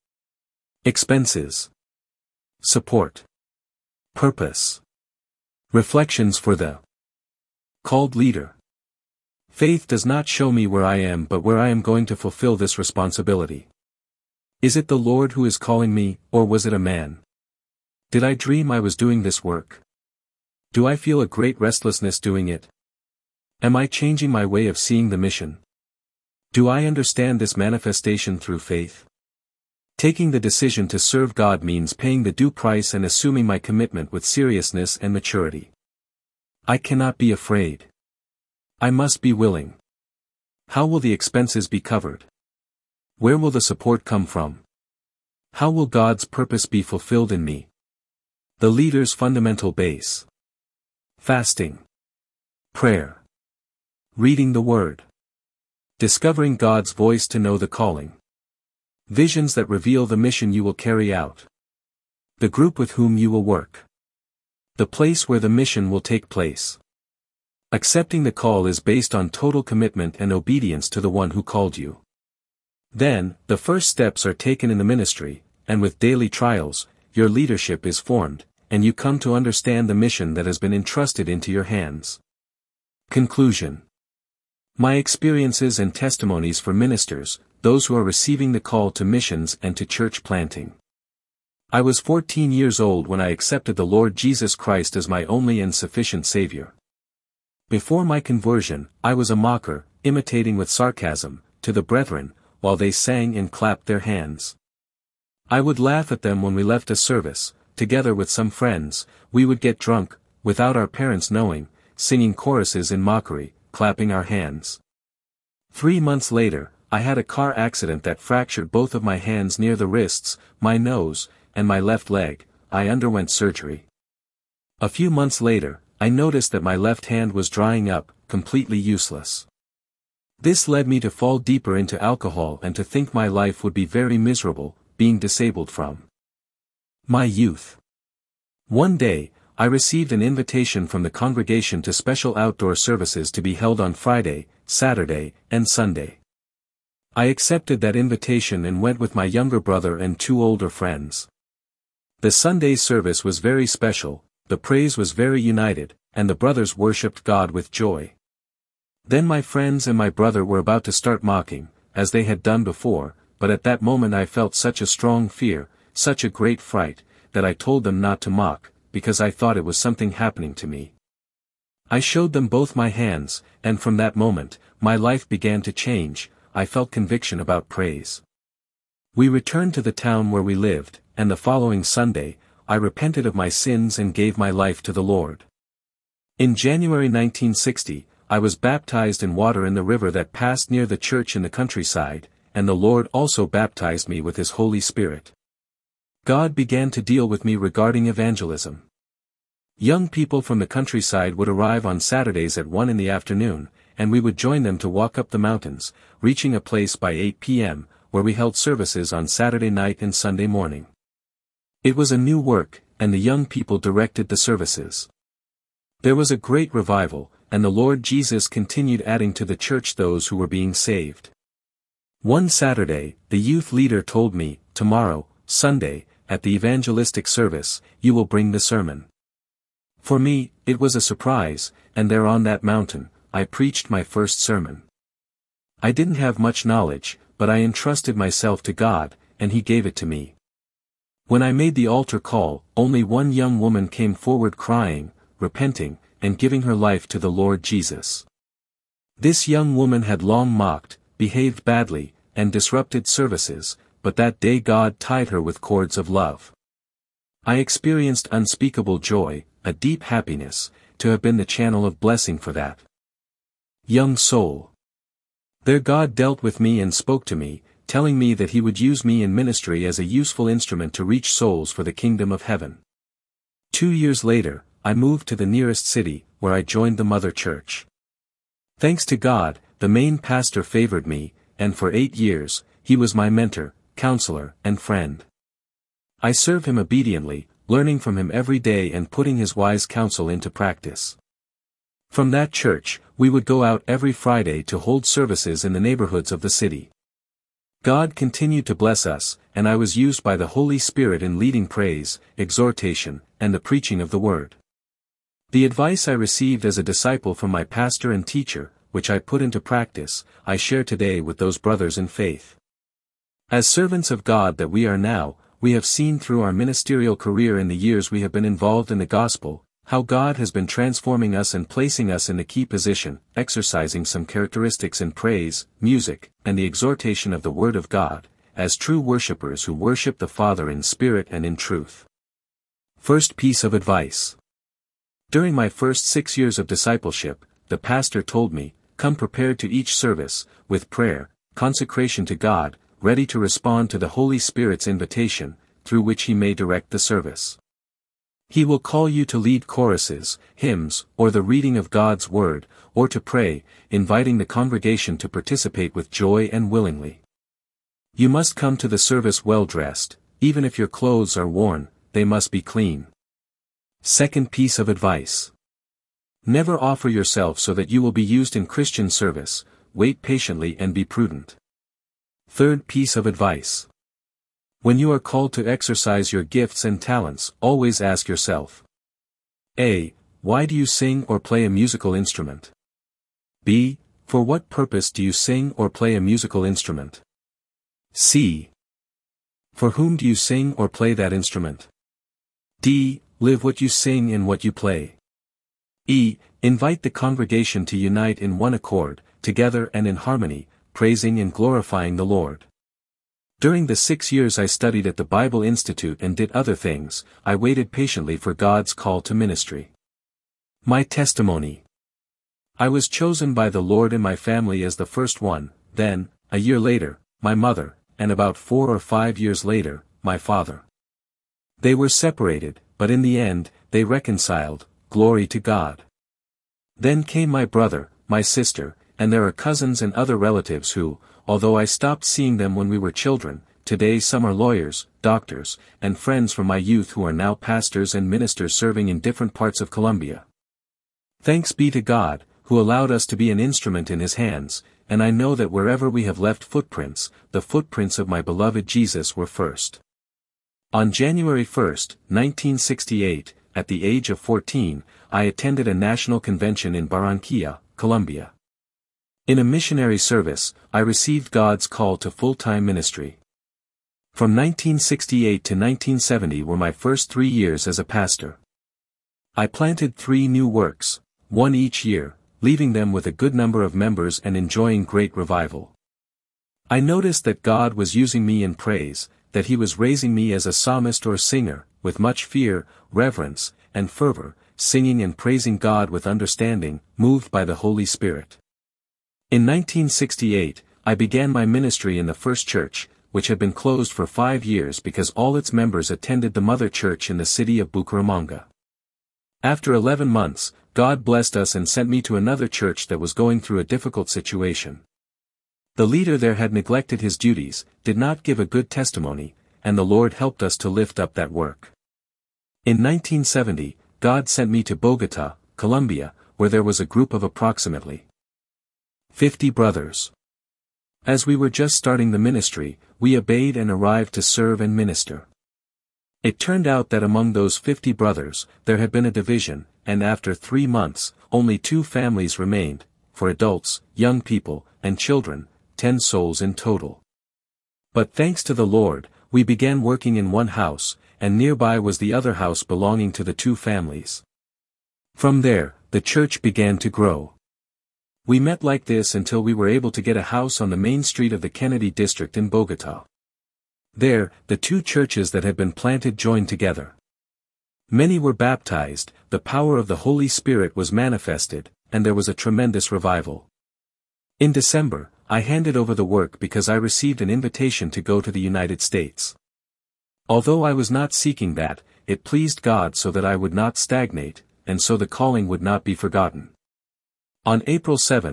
[SPEAKER 1] Expenses. Support. Purpose. Reflections for the called leader. Faith does not show me where I am but where I am going to fulfill this responsibility. Is it the Lord who is calling me, or was it a man? Did I dream I was doing this work? Do I feel a great restlessness doing it? Am I changing my way of seeing the mission? Do I understand this manifestation through faith? Taking the decision to serve God means paying the due price and assuming my commitment with seriousness and maturity. I cannot be afraid. I must be willing. How will the expenses be covered? Where will the support come from? How will God's purpose be fulfilled in me? The leader's fundamental base. Fasting. Prayer. Reading the Word. Discovering God's voice to know the calling. Visions that reveal the mission you will carry out. The group with whom you will work. The place where the mission will take place. Accepting the call is based on total commitment and obedience to the one who called you. Then, the first steps are taken in the ministry, and with daily trials, your leadership is formed, and you come to understand the mission that has been entrusted into your hands. Conclusion. My experiences and testimonies for ministers, those who are receiving the call to missions and to church planting. I was 14 years old when I accepted the Lord Jesus Christ as my only and sufficient Savior. Before my conversion, I was a mocker, imitating with sarcasm, to the brethren, while they sang and clapped their hands. I would laugh at them when we left a service, together with some friends, we would get drunk, without our parents knowing, singing choruses in mockery, clapping our hands. 3 months later, I had a car accident that fractured both of my hands near the wrists, my nose, and my left leg. I underwent surgery. A few months later, I noticed that my left hand was drying up, completely useless. This led me to fall deeper into alcohol and to think my life would be very miserable, being disabled from my youth. One day, I received an invitation from the congregation to special outdoor services to be held on Friday, Saturday, and Sunday. I accepted that invitation and went with my younger brother and 2 older friends. The Sunday service was very special, the praise was very united, and the brothers worshipped God with joy. Then my friends and my brother were about to start mocking, as they had done before, but at that moment I felt such a strong fear, such a great fright, that I told them not to mock, because I thought it was something happening to me. I showed them both my hands, and from that moment, my life began to change. I felt conviction about praise. We returned to the town where we lived, and the following Sunday, I repented of my sins and gave my life to the Lord. In January 1960, I was baptized in water in the river that passed near the church in the countryside, and the Lord also baptized me with His Holy Spirit. God began to deal with me regarding evangelism. Young people from the countryside would arrive on Saturdays at 1 in the afternoon, and we would join them to walk up the mountains, reaching a place by 8 p.m., where we held services on Saturday night and Sunday morning. It was a new work, and the young people directed the services. There was a great revival, and the Lord Jesus continued adding to the church those who were being saved. One Saturday, the youth leader told me, "Tomorrow, Sunday, at the evangelistic service, you will bring the sermon." For me, it was a surprise, and there on that mountain, I preached my first sermon. I didn't have much knowledge, but I entrusted myself to God, and He gave it to me. When I made the altar call, only one young woman came forward crying, repenting, and giving her life to the Lord Jesus. This young woman had long mocked, behaved badly, and disrupted services, but that day God tied her with cords of love. I experienced unspeakable joy, a deep happiness, to have been the channel of blessing for that young soul. There God dealt with me and spoke to me, telling me that He would use me in ministry as a useful instrument to reach souls for the kingdom of heaven. 2 years later, I moved to the nearest city, where I joined the mother church. Thanks to God, the main pastor favored me, and for 8 years, he was my mentor, counselor, and friend. I serve him obediently, learning from him every day and putting his wise counsel into practice. From that church, we would go out every Friday to hold services in the neighborhoods of the city. God continued to bless us, and I was used by the Holy Spirit in leading praise, exhortation, and the preaching of the Word. The advice I received as a disciple from my pastor and teacher, which I put into practice, I share today with those brothers in faith. As servants of God that we are now, we have seen through our ministerial career in the years we have been involved in the gospel, how God has been transforming us and placing us in the key position, exercising some characteristics in praise, music, and the exhortation of the Word of God, as true worshippers who worship the Father in spirit and in truth. First piece of advice. During my first 6 years of discipleship, the pastor told me, "Come prepared to each service, with prayer, consecration to God, ready to respond to the Holy Spirit's invitation, through which He may direct the service. He will call you to lead choruses, hymns, or the reading of God's Word, or to pray, inviting the congregation to participate with joy and willingly. You must come to the service well dressed, even if your clothes are worn, they must be clean." Second piece of advice. Never offer yourself so that you will be used in Christian service, wait patiently and be prudent. Third piece of advice. When you are called to exercise your gifts and talents, always ask yourself: A. Why do you sing or play a musical instrument? B. For what purpose do you sing or play a musical instrument? C. For whom do you sing or play that instrument? D. Live what you sing and what you play. E. Invite the congregation to unite in one accord, together and in harmony, praising and glorifying the Lord. During the 6 years I studied at the Bible Institute and did other things, I waited patiently for God's call to ministry. My testimony. I was chosen by the Lord in my family as the first one, then, a year later, my mother, and about 4 or 5 years later, my father. They were separated, but in the end, they reconciled, glory to God. Then came my brother, my sister, and there are cousins and other relatives who, although I stopped seeing them when we were children, today some are lawyers, doctors, and friends from my youth who are now pastors and ministers serving in different parts of Colombia. Thanks be to God, who allowed us to be an instrument in His hands, and I know that wherever we have left footprints, the footprints of my beloved Jesus were first. On January 1, 1968, at the age of 14, I attended a national convention in Barranquilla, Colombia. In a missionary service, I received God's call to full-time ministry. From 1968 to 1970 were my first 3 years as a pastor. I planted 3 new works, one each year, leaving them with a good number of members and enjoying great revival. I noticed that God was using me in praise, that He was raising me as a psalmist or singer, with much fear, reverence, and fervor, singing and praising God with understanding, moved by the Holy Spirit. In 1968, I began my ministry in the first church, which had been closed for 5 years because all its members attended the mother church in the city of Bucaramanga. After 11 months, God blessed us and sent me to another church that was going through a difficult situation. The leader there had neglected his duties, did not give a good testimony, and the Lord helped us to lift up that work. In 1970, God sent me to Bogota, Colombia, where there was a group of approximately 50 brothers. As we were just starting the ministry, we obeyed and arrived to serve and minister. It turned out that among those 50 brothers, there had been a division, and after 3 months, only 2 families remained, for adults, young people, and children, 10 souls in total. But thanks to the Lord, we began working in one house, and nearby was the other house belonging to the 2 families. From there, the church began to grow. We met like this until we were able to get a house on the main street of the Kennedy district in Bogota. There, the 2 churches that had been planted joined together. Many were baptized, the power of the Holy Spirit was manifested, and there was a tremendous revival. In December, I handed over the work because I received an invitation to go to the United States. Although I was not seeking that, it pleased God so that I would not stagnate, and so the calling would not be forgotten. On April 7,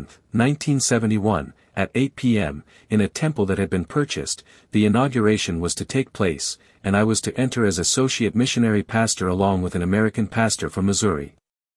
[SPEAKER 1] 1971, at 8 p.m., in a temple that had been purchased, the inauguration was to take place, and I was to enter as associate missionary pastor along with an American pastor from Missouri.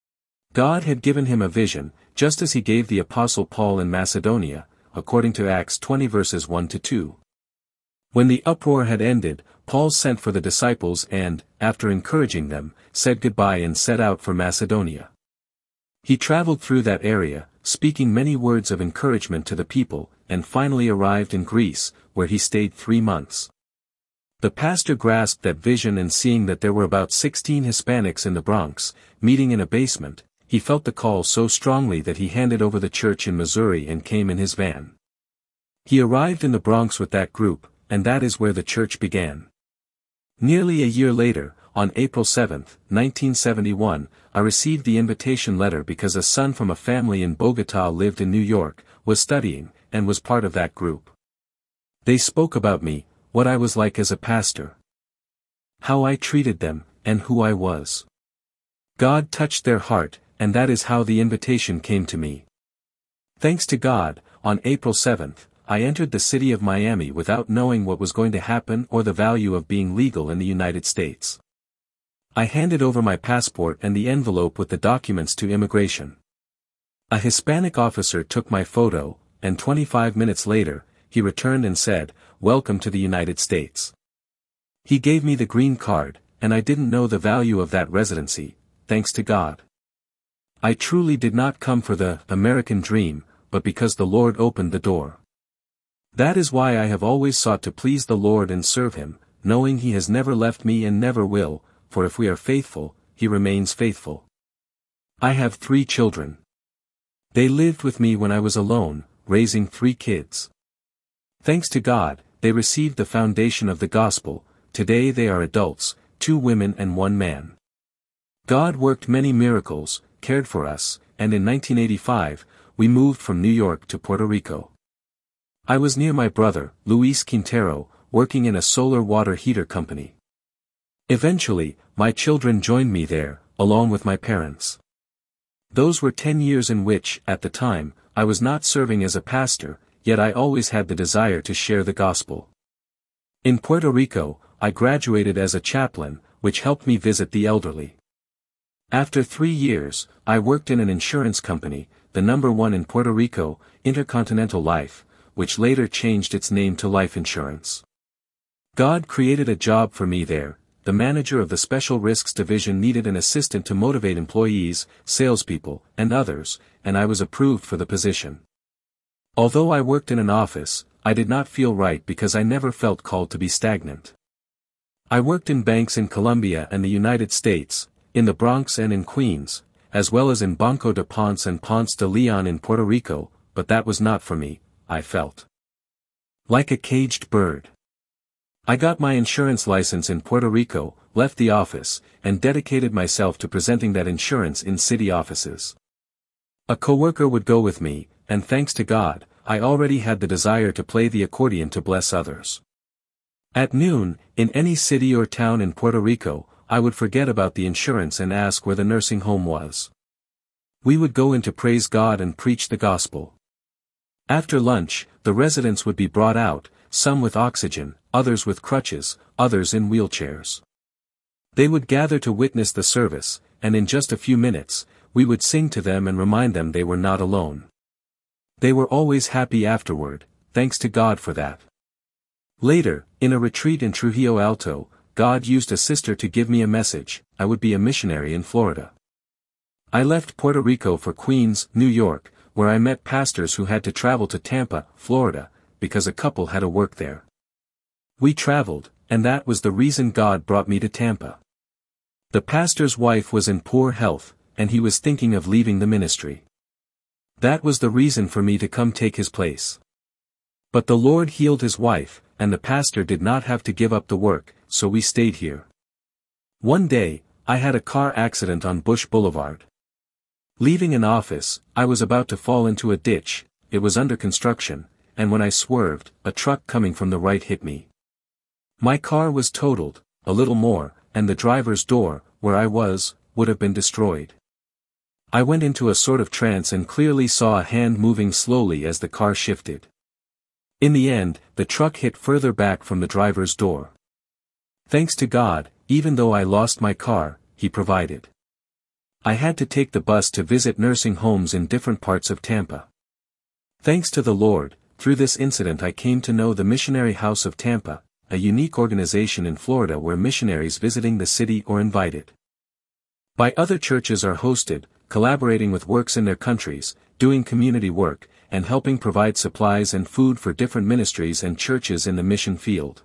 [SPEAKER 1] God had given him a vision, just as he gave the Apostle Paul in Macedonia, according to Acts 20 verses 1-2. When the uproar had ended, Paul sent for the disciples and, after encouraging them, said goodbye and set out for Macedonia. He traveled through that area, speaking many words of encouragement to the people, and finally arrived in Greece, where he stayed 3 months. The pastor grasped that vision, and seeing that there were about 16 Hispanics in the Bronx, meeting in a basement, he felt the call so strongly that he handed over the church in Missouri and came in his van. He arrived in the Bronx with that group, and that is where the church began. Nearly a year later, on April 7, 1971, I received the invitation letter because a son from a family in Bogota lived in New York, was studying, and was part of that group. They spoke about me, what I was like as a pastor, how I treated them, and who I was. God touched their heart, and that is how the invitation came to me. Thanks to God, on April 7, I entered the city of Miami without knowing what was going to happen or the value of being legal in the United States. I handed over my passport and the envelope with the documents to immigration. A Hispanic officer took my photo, and 25 minutes later, he returned and said, "Welcome to the United States." He gave me the green card, and I didn't know the value of that residency, thanks to God. I truly did not come for the American dream, but because the Lord opened the door. That is why I have always sought to please the Lord and serve Him, knowing He has never left me and never will, for if we are faithful, He remains faithful. I have 3 children. They lived with me when I was alone, raising 3 kids. Thanks to God, they received the foundation of the gospel. Today they are adults, 2 women and 1 man. God worked many miracles, cared for us, and in 1985, we moved from New York to Puerto Rico. I was near my brother, Luis Quintero, working in a solar water heater company. Eventually, my children joined me there, along with my parents. Those were 10 years in which, at the time, I was not serving as a pastor, yet I always had the desire to share the gospel. In Puerto Rico, I graduated as a chaplain, which helped me visit the elderly. After 3 years, I worked in an insurance company, the #1 in Puerto Rico, Intercontinental Life, which later changed its name to Life Insurance. God created a job for me there. The manager of the Special Risks Division needed an assistant to motivate employees, salespeople, and others, and I was approved for the position. Although I worked in an office, I did not feel right because I never felt called to be stagnant. I worked in banks in Colombia and the United States, in the Bronx and in Queens, as well as in Banco de Ponce and Ponce de Leon in Puerto Rico, but that was not for me. I felt like a caged bird. I got my insurance license in Puerto Rico, left the office, and dedicated myself to presenting that insurance in city offices. A coworker would go with me, and thanks to God, I already had the desire to play the accordion to bless others. At noon, in any city or town in Puerto Rico, I would forget about the insurance and ask where the nursing home was. We would go in to praise God and preach the gospel. After lunch, the residents would be brought out, some with oxygen, others with crutches, others in wheelchairs. They would gather to witness the service, and in just a few minutes, we would sing to them and remind them they were not alone. They were always happy afterward, thanks to God for that. Later, in a retreat in Trujillo Alto, God used a sister to give me a message. I would be a missionary in Florida. I left Puerto Rico for Queens, New York, where I met pastors who had to travel to Tampa, Florida, because a couple had to work there. We traveled, and that was the reason God brought me to Tampa. The pastor's wife was in poor health, and he was thinking of leaving the ministry. That was the reason for me to come take his place. But the Lord healed his wife, and the pastor did not have to give up the work, so we stayed here. One day, I had a car accident on Bush Boulevard. Leaving an office, I was about to fall into a ditch. It was under construction, and when I swerved, a truck coming from the right hit me. My car was totaled, a little more, and the driver's door, where I was, would have been destroyed. I went into a sort of trance and clearly saw a hand moving slowly as the car shifted. In the end, the truck hit further back from the driver's door. Thanks to God, even though I lost my car, He provided. I had to take the bus to visit nursing homes in different parts of Tampa. Thanks to the Lord, through this incident I came to know the Missionary House of Tampa, a unique organization in Florida where missionaries visiting the city are invited. By other churches are hosted, collaborating with works in their countries, doing community work, and helping provide supplies and food for different ministries and churches in the mission field.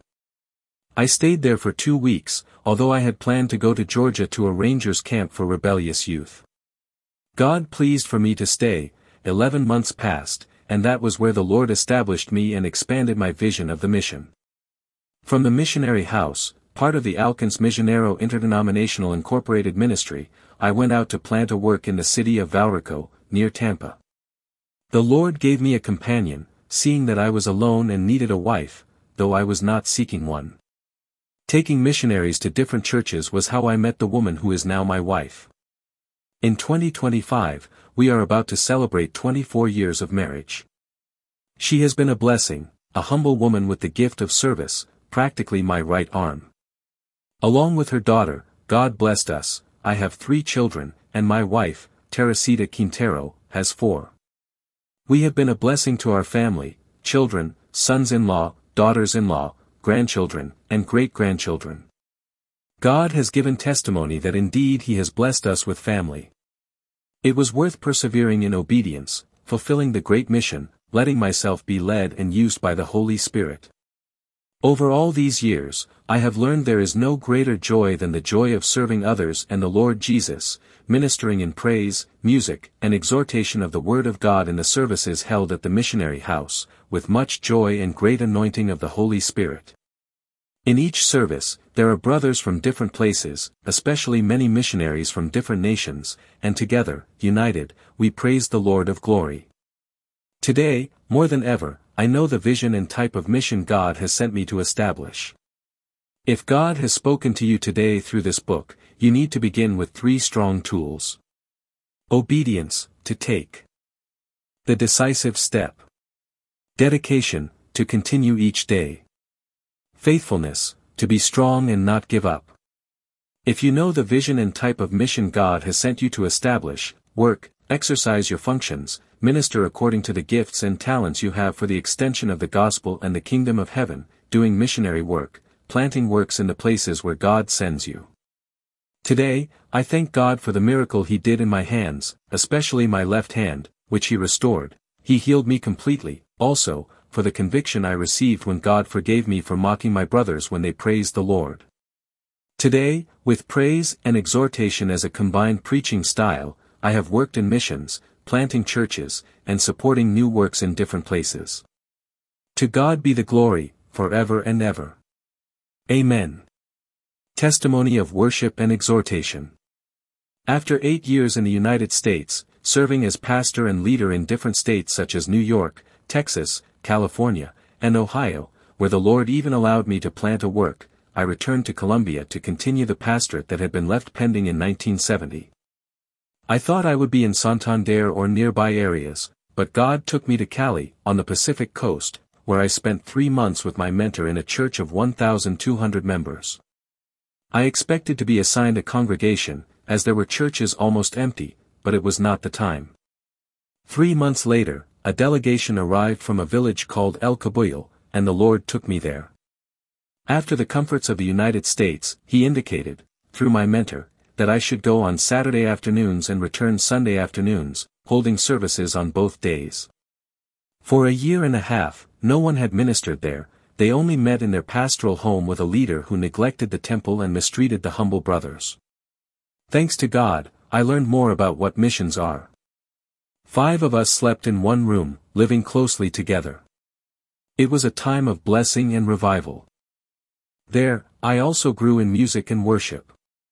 [SPEAKER 1] I stayed there for 2 weeks, although I had planned to go to Georgia to a Rangers camp for rebellious youth. God pleased for me to stay. 11 months passed, and that was where the Lord established me and expanded my vision of the mission. From the missionary house, part of the Alcance Misionero Interdenominational Incorporated Ministry, I went out to plant a work in the city of Valrico, near Tampa. The Lord gave me a companion, seeing that I was alone and needed a wife, though I was not seeking one. Taking missionaries to different churches was how I met the woman who is now my wife. In 2025, we are about to celebrate 24 years of marriage. She has been a blessing, a humble woman with the gift of service, practically my right arm. Along with her daughter, God blessed us. I have 3 children, and my wife, Teresita Quintero, has 4. We have been a blessing to our family, children, sons-in-law, daughters-in-law, grandchildren, and great-grandchildren. God has given testimony that indeed He has blessed us with family. It was worth persevering in obedience, fulfilling the great mission, letting myself be led and used by the Holy Spirit. Over all these years, I have learned there is no greater joy than the joy of serving others and the Lord Jesus, ministering in praise, music, and exhortation of the Word of God in the services held at the missionary house, with much joy and great anointing of the Holy Spirit. In each service, there are brothers from different places, especially many missionaries from different nations, and together, united, we praise the Lord of glory. Today, more than ever, I know the vision and type of mission God has sent me to establish. If God has spoken to you today through this book, you need to begin with 3 strong tools. Obedience, to take the decisive step. Dedication, to continue each day. Faithfulness, to be strong and not give up. If you know the vision and type of mission God has sent you to establish, work, exercise your functions, minister according to the gifts and talents you have for the extension of the gospel and the kingdom of heaven, doing missionary work, planting works in the places where God sends you. Today, I thank God for the miracle He did in my hands, especially my left hand, which He restored. He healed me completely, also, for the conviction I received when God forgave me for mocking my brothers when they praised the Lord. Today, with praise and exhortation as a combined preaching style, I have worked in missions, planting churches, and supporting new works in different places. To God be the glory, forever and ever. Amen. Testimony of worship and exhortation. After 8 years in the United States, serving as pastor and leader in different states such as New York, Texas, California, and Ohio, where the Lord even allowed me to plant a work, I returned to Colombia to continue the pastorate that had been left pending in 1970. I thought I would be in Santander or nearby areas, but God took me to Cali, on the Pacific coast, where I spent 3 months with my mentor in a church of 1,200 members. I expected to be assigned a congregation, as there were churches almost empty, but it was not the time. 3 months later, a delegation arrived from a village called El Cabuyal, and the Lord took me there. After the comforts of the United States, He indicated, through my mentor, that I should go on Saturday afternoons and return Sunday afternoons, holding services on both days. For a year and a half, no one had ministered there, they only met in their pastoral home with a leader who neglected the temple and mistreated the humble brothers. Thanks to God, I learned more about what missions are. 5 of us slept in one room, living closely together. It was a time of blessing and revival. There, I also grew in music and worship.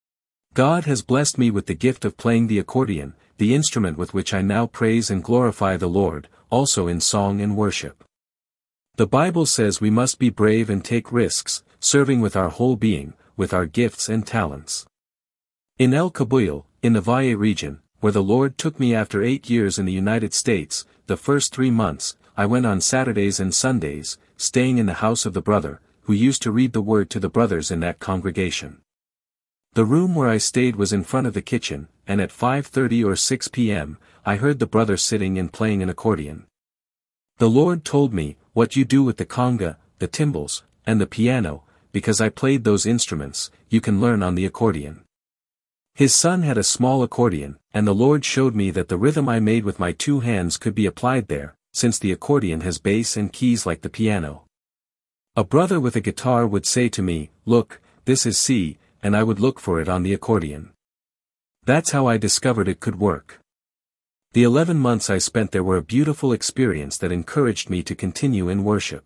[SPEAKER 1] God has blessed me with the gift of playing the accordion, the instrument with which I now praise and glorify the Lord, also in song and worship. The Bible says we must be brave and take risks, serving with our whole being, with our gifts and talents. In El Cabuyal, in the Valle region, where the Lord took me after 8 years in the United States, the first 3 months, I went on Saturdays and Sundays, staying in the house of the brother, who used to read the word to the brothers in that congregation. The room where I stayed was in front of the kitchen, and at 5:30 or 6 p.m., I heard the brother sitting and playing an accordion. The Lord told me, "What you do with the conga, the timbales, and the piano, because I played those instruments, you can learn on the accordion." His son had a small accordion, and the Lord showed me that the rhythm I made with my 2 hands could be applied there, since the accordion has bass and keys like the piano. A brother with a guitar would say to me, "Look, this is C," and I would look for it on the accordion. That's how I discovered it could work. The 11 months I spent there were a beautiful experience that encouraged me to continue in worship.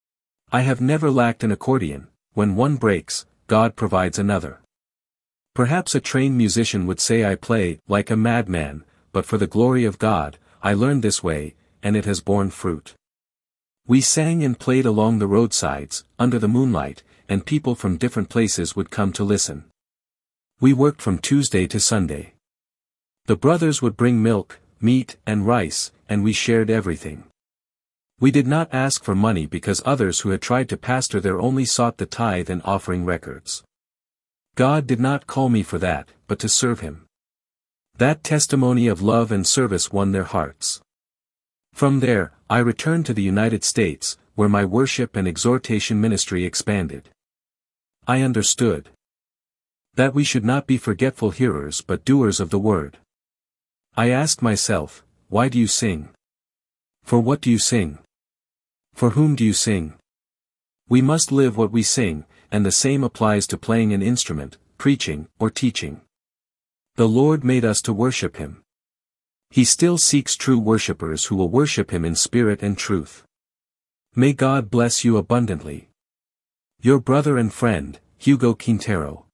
[SPEAKER 1] I have never lacked an accordion. When one breaks, God provides another. Perhaps a trained musician would say I play like a madman, but for the glory of God, I learned this way, and it has borne fruit. We sang and played along the roadsides, under the moonlight, and people from different places would come to listen. We worked from Tuesday to Sunday. The brothers would bring milk, meat, and rice, and we shared everything. We did not ask for money because others who had tried to pastor there only sought the tithe and offering records. God did not call me for that, but to serve Him. That testimony of love and service won their hearts. From there, I returned to the United States, where my worship and exhortation ministry expanded. I understood that we should not be forgetful hearers but doers of the word. I asked myself, why do you sing? For what do you sing? For whom do you sing? We must live what we sing, and the same applies to playing an instrument, preaching, or teaching. The Lord made us to worship Him. He still seeks true worshipers who will worship Him in spirit and truth. May God bless you abundantly. Your brother and friend, Hugo Quintero.